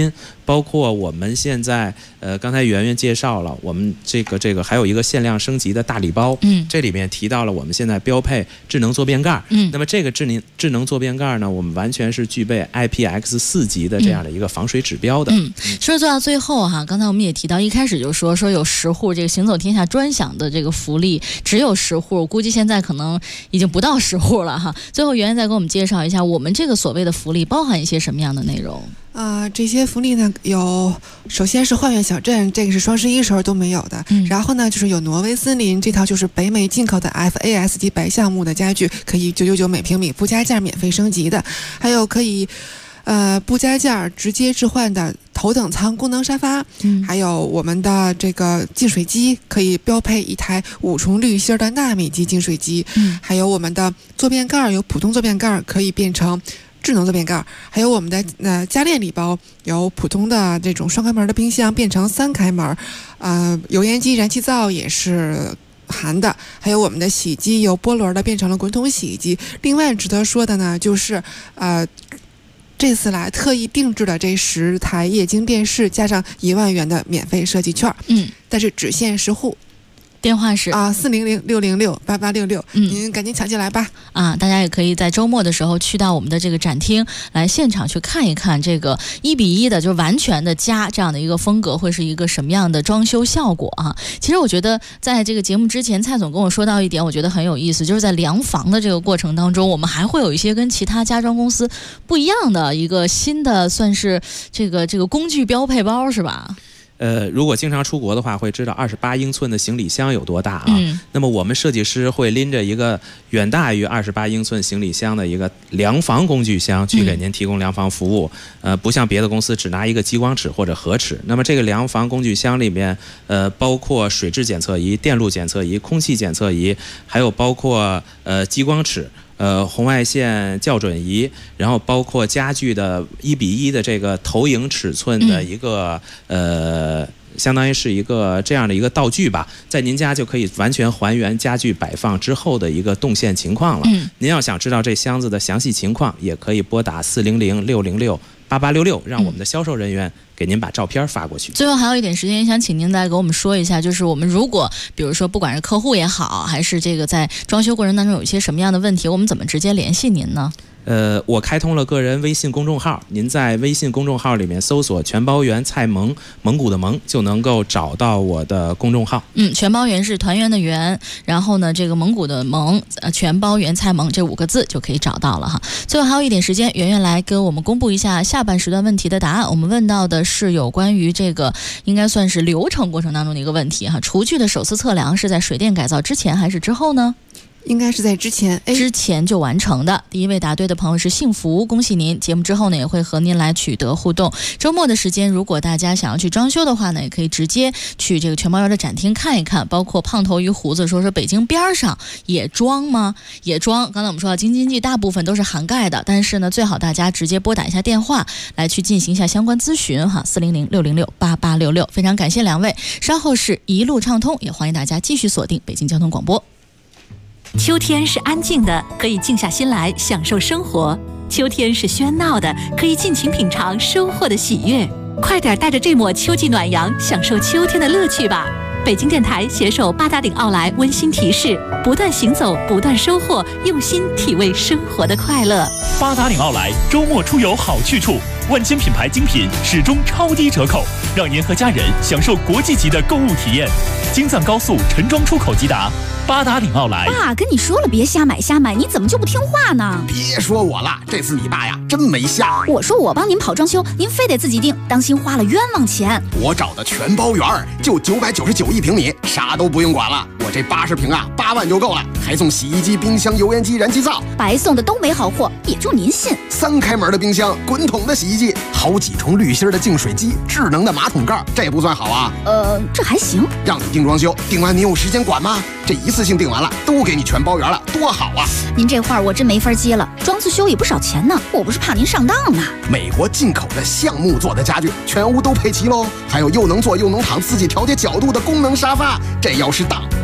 [SPEAKER 5] 包括我们现在刚才圆圆介绍了，我们这个还有一个限量升级的大礼包，这里面提到了我们现在标配智能坐便盖，那么这个智能坐便盖呢，我们完全是具备 IPX4级的这样的一个防水指标的。
[SPEAKER 8] 说到最后哈，刚才我们也提到，一开始就说有10户这个行走天下专享的这个福利，只有10户，估计现在可能已经不到10户了哈。最后圆圆再给我们介绍一下，我们这个所谓的福利包含一些什么样的内容？
[SPEAKER 17] 这些福利呢，首先是幻乐小镇，这个是双11时候都没有的。然后呢，就是有挪威森林，这套就是北美进口的 FAS 级白橡木的家具，可以999每平米不加价免费升级的。还有可以不加价直接置换的头等舱功能沙发，还有我们的这个净水机可以标配一台5重滤芯的纳米级净水机，还有我们的坐便盖有普通坐便盖可以变成智能坐便盖，还有我们的家电礼包，由普通的这种双开门的冰箱变成3开门，油烟机、燃气灶也是含的，还有我们的洗衣机由波轮的变成了滚筒洗衣机。另外值得说的呢，就是这次来特意定制的这10台液晶电视，加上1万元的免费设计券，但是只限10户。
[SPEAKER 8] 电话是
[SPEAKER 17] 400-606-8866，您赶紧抢进来吧！
[SPEAKER 8] 大家也可以在周末的时候去到我们的这个展厅来现场去看一看这个1:1的，就是完全的家这样的一个风格会是一个什么样的装修效果啊！其实我觉得在这个节目之前，蔡总跟我说到一点，我觉得很有意思，就是在量房的这个过程当中，我们还会有一些跟其他家装公司不一样的一个新的，算是这个工具标配包，是吧？
[SPEAKER 5] 如果经常出国的话，会知道28英寸的行李箱有多大啊？那么我们设计师会拎着一个远大于28英寸行李箱的一个量房工具箱去给您提供量房服务。不像别的公司只拿一个激光尺或者盒尺。那么这个量房工具箱里面，包括水质检测仪、电路检测仪、空气检测仪，还有包括激光尺。红外线校准仪，然后包括家具的1:1的这个投影尺寸的一个相当于是一个这样的一个道具吧，在您家就可以完全还原家具摆放之后的一个动线情况了。您要想知道这箱子的详细情况，也可以拨打400-606-8866，让我们的销售人员给您把照片发过去。
[SPEAKER 8] 最后还有一点时间，想请您再给我们说一下，就是我们如果比如说不管是客户也好，还是这个在装修过程当中有一些什么样的问题，我们怎么直接联系您呢？
[SPEAKER 5] 我开通了个人微信公众号，您在微信公众号里面搜索全包圆蔡蒙，蒙古的蒙，就能够找到我的公众号。
[SPEAKER 8] 全包圆是团圆的圆，然后呢这个蒙古的蒙，全包圆蔡蒙这5个字就可以找到了哈。最后还有一点时间，圆圆来跟我们公布一下下半时段问题的答案。我们问到的是有关于这个应该算是流程过程当中的一个问题哈，厨具的首次测量是在水电改造之前还是之后呢？
[SPEAKER 17] 应该是在之前
[SPEAKER 8] 就完成的。第一位答对的朋友是幸福，恭喜您！节目之后呢，也会和您来取得互动。周末的时间，如果大家想要去装修的话呢，也可以直接去这个全包圆的展厅看一看。包括胖头鱼胡子说北京边上也装吗？也装。刚才我们说到京津冀大部分都是涵盖的，但是呢，最好大家直接拨打一下电话来去进行一下相关咨询哈，400-606-8866。非常感谢两位，稍后是一路畅通，也欢迎大家继续锁定北京交通广播。
[SPEAKER 11] 秋天是安静的，可以静下心来享受生活；秋天是喧闹的，可以尽情品尝收获的喜悦。快点带着这抹秋季暖阳，享受秋天的乐趣吧！北京电台携手八达岭奥莱温馨提示：不断行走，不断收获，用心体味生活的快乐。
[SPEAKER 7] 八达岭奥莱周末出游好去处，万千品牌精品始终超低折扣，让您和家人享受国际级的购物体验。京藏高速陈庄出口即达。八达岭奥莱。
[SPEAKER 6] 爸，跟你说了别瞎买，你怎么就不听话呢？
[SPEAKER 22] 别说我了，这次你爸呀真没瞎。
[SPEAKER 6] 我说我帮您跑装修，您非得自己定，当心花了冤枉钱。
[SPEAKER 22] 我找的全包圆就999一平米，啥都不用管了。我这80平啊，8万就够了，还送洗衣机、冰箱、油烟机、燃气灶，
[SPEAKER 6] 白送的都没好货，也就您信。
[SPEAKER 22] 3开门的冰箱，滚筒的洗衣机，好几重滤芯的净水机，智能的马桶盖，这不算好啊？
[SPEAKER 6] 这还行。
[SPEAKER 22] 让你定装修，定完你有时间管吗？这一次性定完了，都给你全包圆了，多好啊！
[SPEAKER 6] 您这话我真没法接了，装次修也不少钱呢，我不是怕您上当呢。
[SPEAKER 22] 美国进口的橡木做的家具，全屋都配齐喽，还有又能坐又能躺，自己调节角度的功能沙发，这要是挡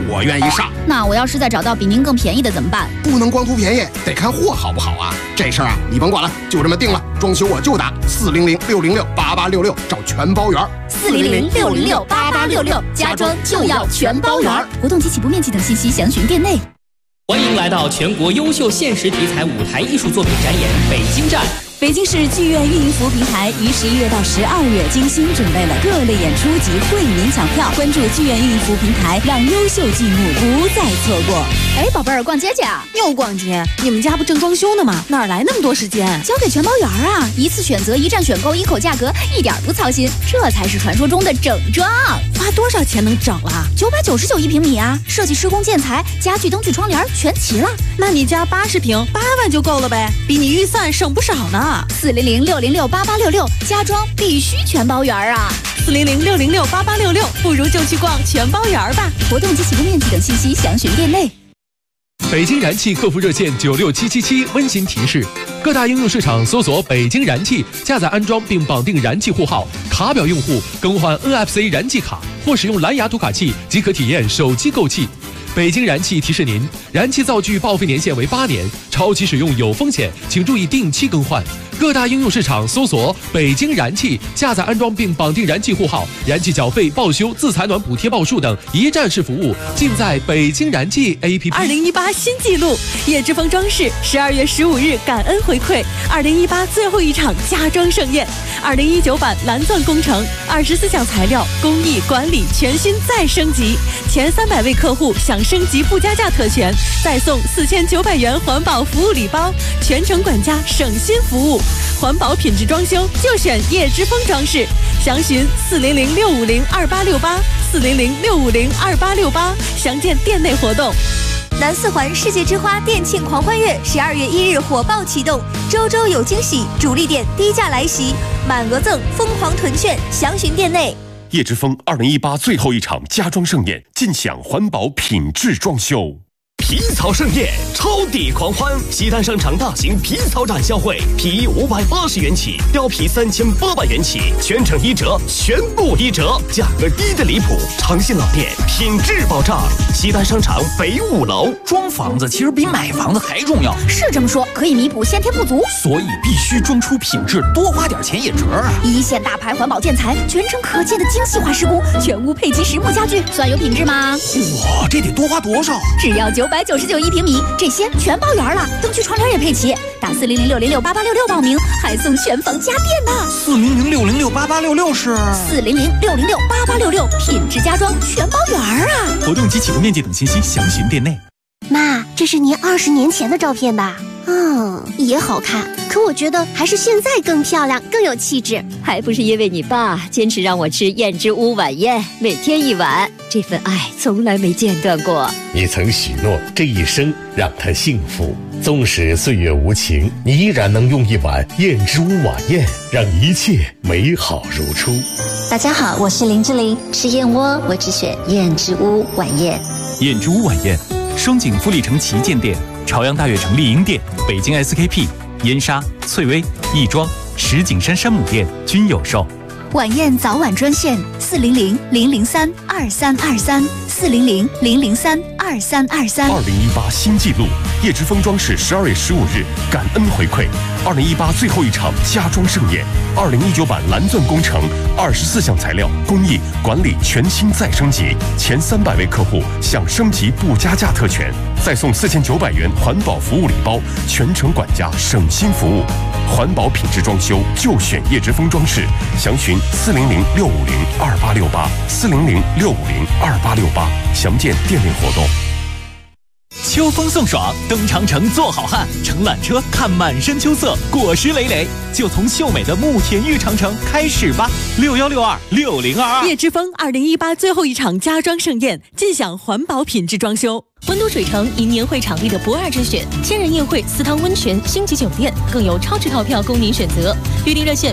[SPEAKER 22] 我愿意上。
[SPEAKER 6] 那我要是再找到比您更便宜的怎么办？
[SPEAKER 22] 不能光图便宜，得看货好不好啊！这事儿啊，你甭管了，就这么定了。装修我就打400-606-8866，找全包圆。
[SPEAKER 6] 400-606-8866，家装就要全包圆。活动及起步面积等信息详询店内。
[SPEAKER 24] 欢迎来到全国优秀现实题材舞台艺术作品展演北京站。
[SPEAKER 23] 北京市剧院运营服务平台于11月到12月精心准备了各类演出及惠民抢票，关注剧院运营服务平台，让优秀剧目不再错过。
[SPEAKER 6] 哎，宝贝儿，逛街去啊？
[SPEAKER 23] 又逛街？你们家不正装修呢吗？哪来那么多时间？
[SPEAKER 6] 交给全包圆啊！一次选择，一站选购，一口价格，一点不操心，这才是传说中的整装。
[SPEAKER 23] 花多少钱能整了
[SPEAKER 6] ？999一平米啊！设计、施工、建材、家具、灯具、窗帘全齐了。
[SPEAKER 23] 那你家80平，8万就够了呗，比你预算省不少呢。
[SPEAKER 6] 400-606-8866，家装必须全包圆啊
[SPEAKER 23] ！400-606-8866，不如就去逛全包圆吧。
[SPEAKER 6] 活动及起步面积等信息详询店内。
[SPEAKER 12] 北京燃气客服热线96777温馨提示：各大应用市场搜索北京燃气，下载安装并绑定燃气户号，卡表用户更换 NFC 燃气卡或使用蓝牙读卡器即可体验手机购气。北京燃气提示您，燃气灶具报废年限为8年，超期使用有风险，请注意定期更换。各大应用市场搜索北京燃气，下载安装并绑定燃气户号，燃气缴费、报修、自采暖补贴报数等一站式服务尽在北京燃气 APP。
[SPEAKER 23] 2018新纪录，叶之峰装饰12月15日感恩回馈2018最后一场家装盛宴，2019版蓝钻工程24项材料工艺管理全新再升级，前300位客户享升级不加价特权，再送4900元环保服务礼包，全程管家省心服务。环保品质装修就选叶之峰装饰，详询400-650-2868，400-650-2868，详见店内活动。
[SPEAKER 6] 南四环世界之花店庆狂欢月12月1日火爆启动，周周有惊喜，主力店低价来袭，满额赠，疯狂囤券，详询店内。
[SPEAKER 3] 叶之峰2018最后一场家装盛宴，尽享环保品质装修。
[SPEAKER 2] 皮草盛宴，超抵狂欢！西单商场大型皮草展销会，皮衣580元起，貂皮3800元起，全程1折，全部1折，价格低的离谱，诚信老店，品质保障。西单商场北5楼。
[SPEAKER 20] 装房子其实比买房子还重要，
[SPEAKER 6] 是这么说，可以弥补先天不足，
[SPEAKER 20] 所以必须装出品质，多花点钱也值啊！
[SPEAKER 6] 一线大牌环保建材，全程可见的精细化施工，全屋配齐实木家具，算有品质吗？
[SPEAKER 20] 哇，这得多花多少？
[SPEAKER 6] 只要999一平米，这些全包圆了，灯具、窗帘也配齐。打400-606-8866报名，还送全房家电呢。
[SPEAKER 20] 400-606-8866是
[SPEAKER 6] 400-606-8866，品质家装全包圆啊！
[SPEAKER 20] 活动及起步面积等信息详询店内。
[SPEAKER 13] 妈，这是您20年前的照片吧？也好看，可我觉得还是现在更漂亮，更有气质。
[SPEAKER 16] 还不是因为你爸坚持让我吃燕之屋晚宴，每天1碗，这份爱从来没间断过。
[SPEAKER 19] 你曾许诺这一生让他幸福，纵使岁月无情，你依然能用1碗燕之屋晚宴，让一切美好如初。
[SPEAKER 13] 大家好，我是林志玲，吃燕窝我只选燕之屋晚宴。
[SPEAKER 20] 燕之屋晚宴，双井富力城旗舰店、朝阳大悦城丽婴店、北京 SKP、燕莎、翠微、亦庄、石景山山姆店均有售。
[SPEAKER 6] 晚宴早晚专线400-003-2323，400-003-2323。
[SPEAKER 3] 2018新纪录，叶之峰装饰12月15日感恩回馈2018最后一场家装盛宴，2019版蓝钻工程24项材料工艺管理全新再升级，前300位客户享升级不加价特权，再送4900元环保服务礼包，全程管家省心服务。环保品质装修就选叶之峰装饰，详询400-650-2868，400-650-2868，详见店内活动。
[SPEAKER 20] 秋风送爽，登长城做好汉，乘缆车看满山秋色，果实累累，就从秀美的慕田峪长城开始吧。61626022，
[SPEAKER 23] 叶之峰2018最后一场家装盛宴，尽享环保品质装修。 温都水城因年会场地的不二之选，千人宴会、私汤温泉、星级酒店，更有超值套票供您选择。预订热线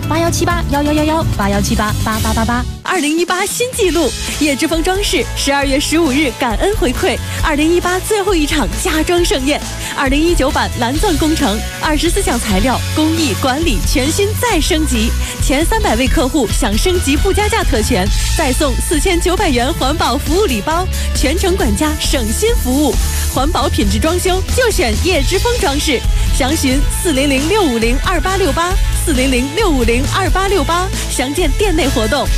[SPEAKER 23] 8178111181788888。2018新纪录，叶之峰装饰12月15日感恩回馈2018最后一场家装盛宴，2019版蓝钻工程，24项材料、工艺、管理全新再升级，前300位客户享升级附加价特权，再送4900元环保服务礼包，全程管家省心服务，环保品质装修就选叶之峰装饰，详询400-650-2868，400-650-2868，详见店内活动。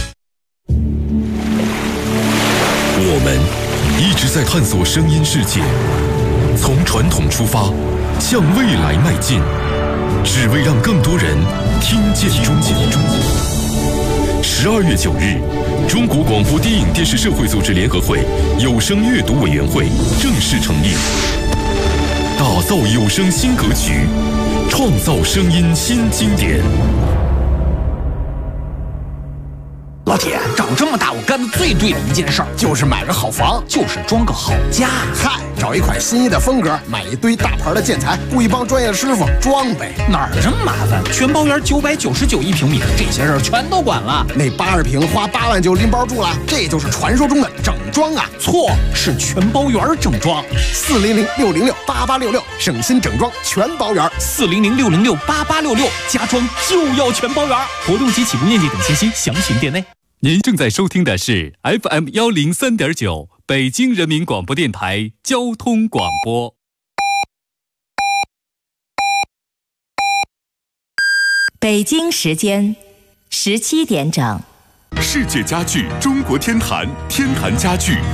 [SPEAKER 3] 我们一直在探索声音世界，从传统出发，向未来迈进，只为让更多人听见中国。12月9日，中国广播电影电视社会组织联合会有声阅读委员会正式成立，打造有声新格局，创造声音新经典。
[SPEAKER 1] 老铁，长这么大我干的最对的一件事儿，就是买个好房，就是装个好家。
[SPEAKER 22] 嗨，找一款心仪的风格，买一堆大牌的建材，雇一帮专业的师傅装呗。
[SPEAKER 1] 哪儿这么麻烦？全包园999一平米，这些事儿全都管了。
[SPEAKER 22] 那80平花8万就拎包住了，这就是传说中的整装啊！
[SPEAKER 1] 错，是全包园整装。
[SPEAKER 22] 400-606-8866，省心整装全包园。
[SPEAKER 1] 400-606-8866，家装就要全包园。活动及起步面积等信息详询店内。
[SPEAKER 10] 您正在收听的是 FM 103.9北京人民广播电台交通广播。
[SPEAKER 18] 北京时间17点整。
[SPEAKER 3] 世界家具中国天坛，天坛家具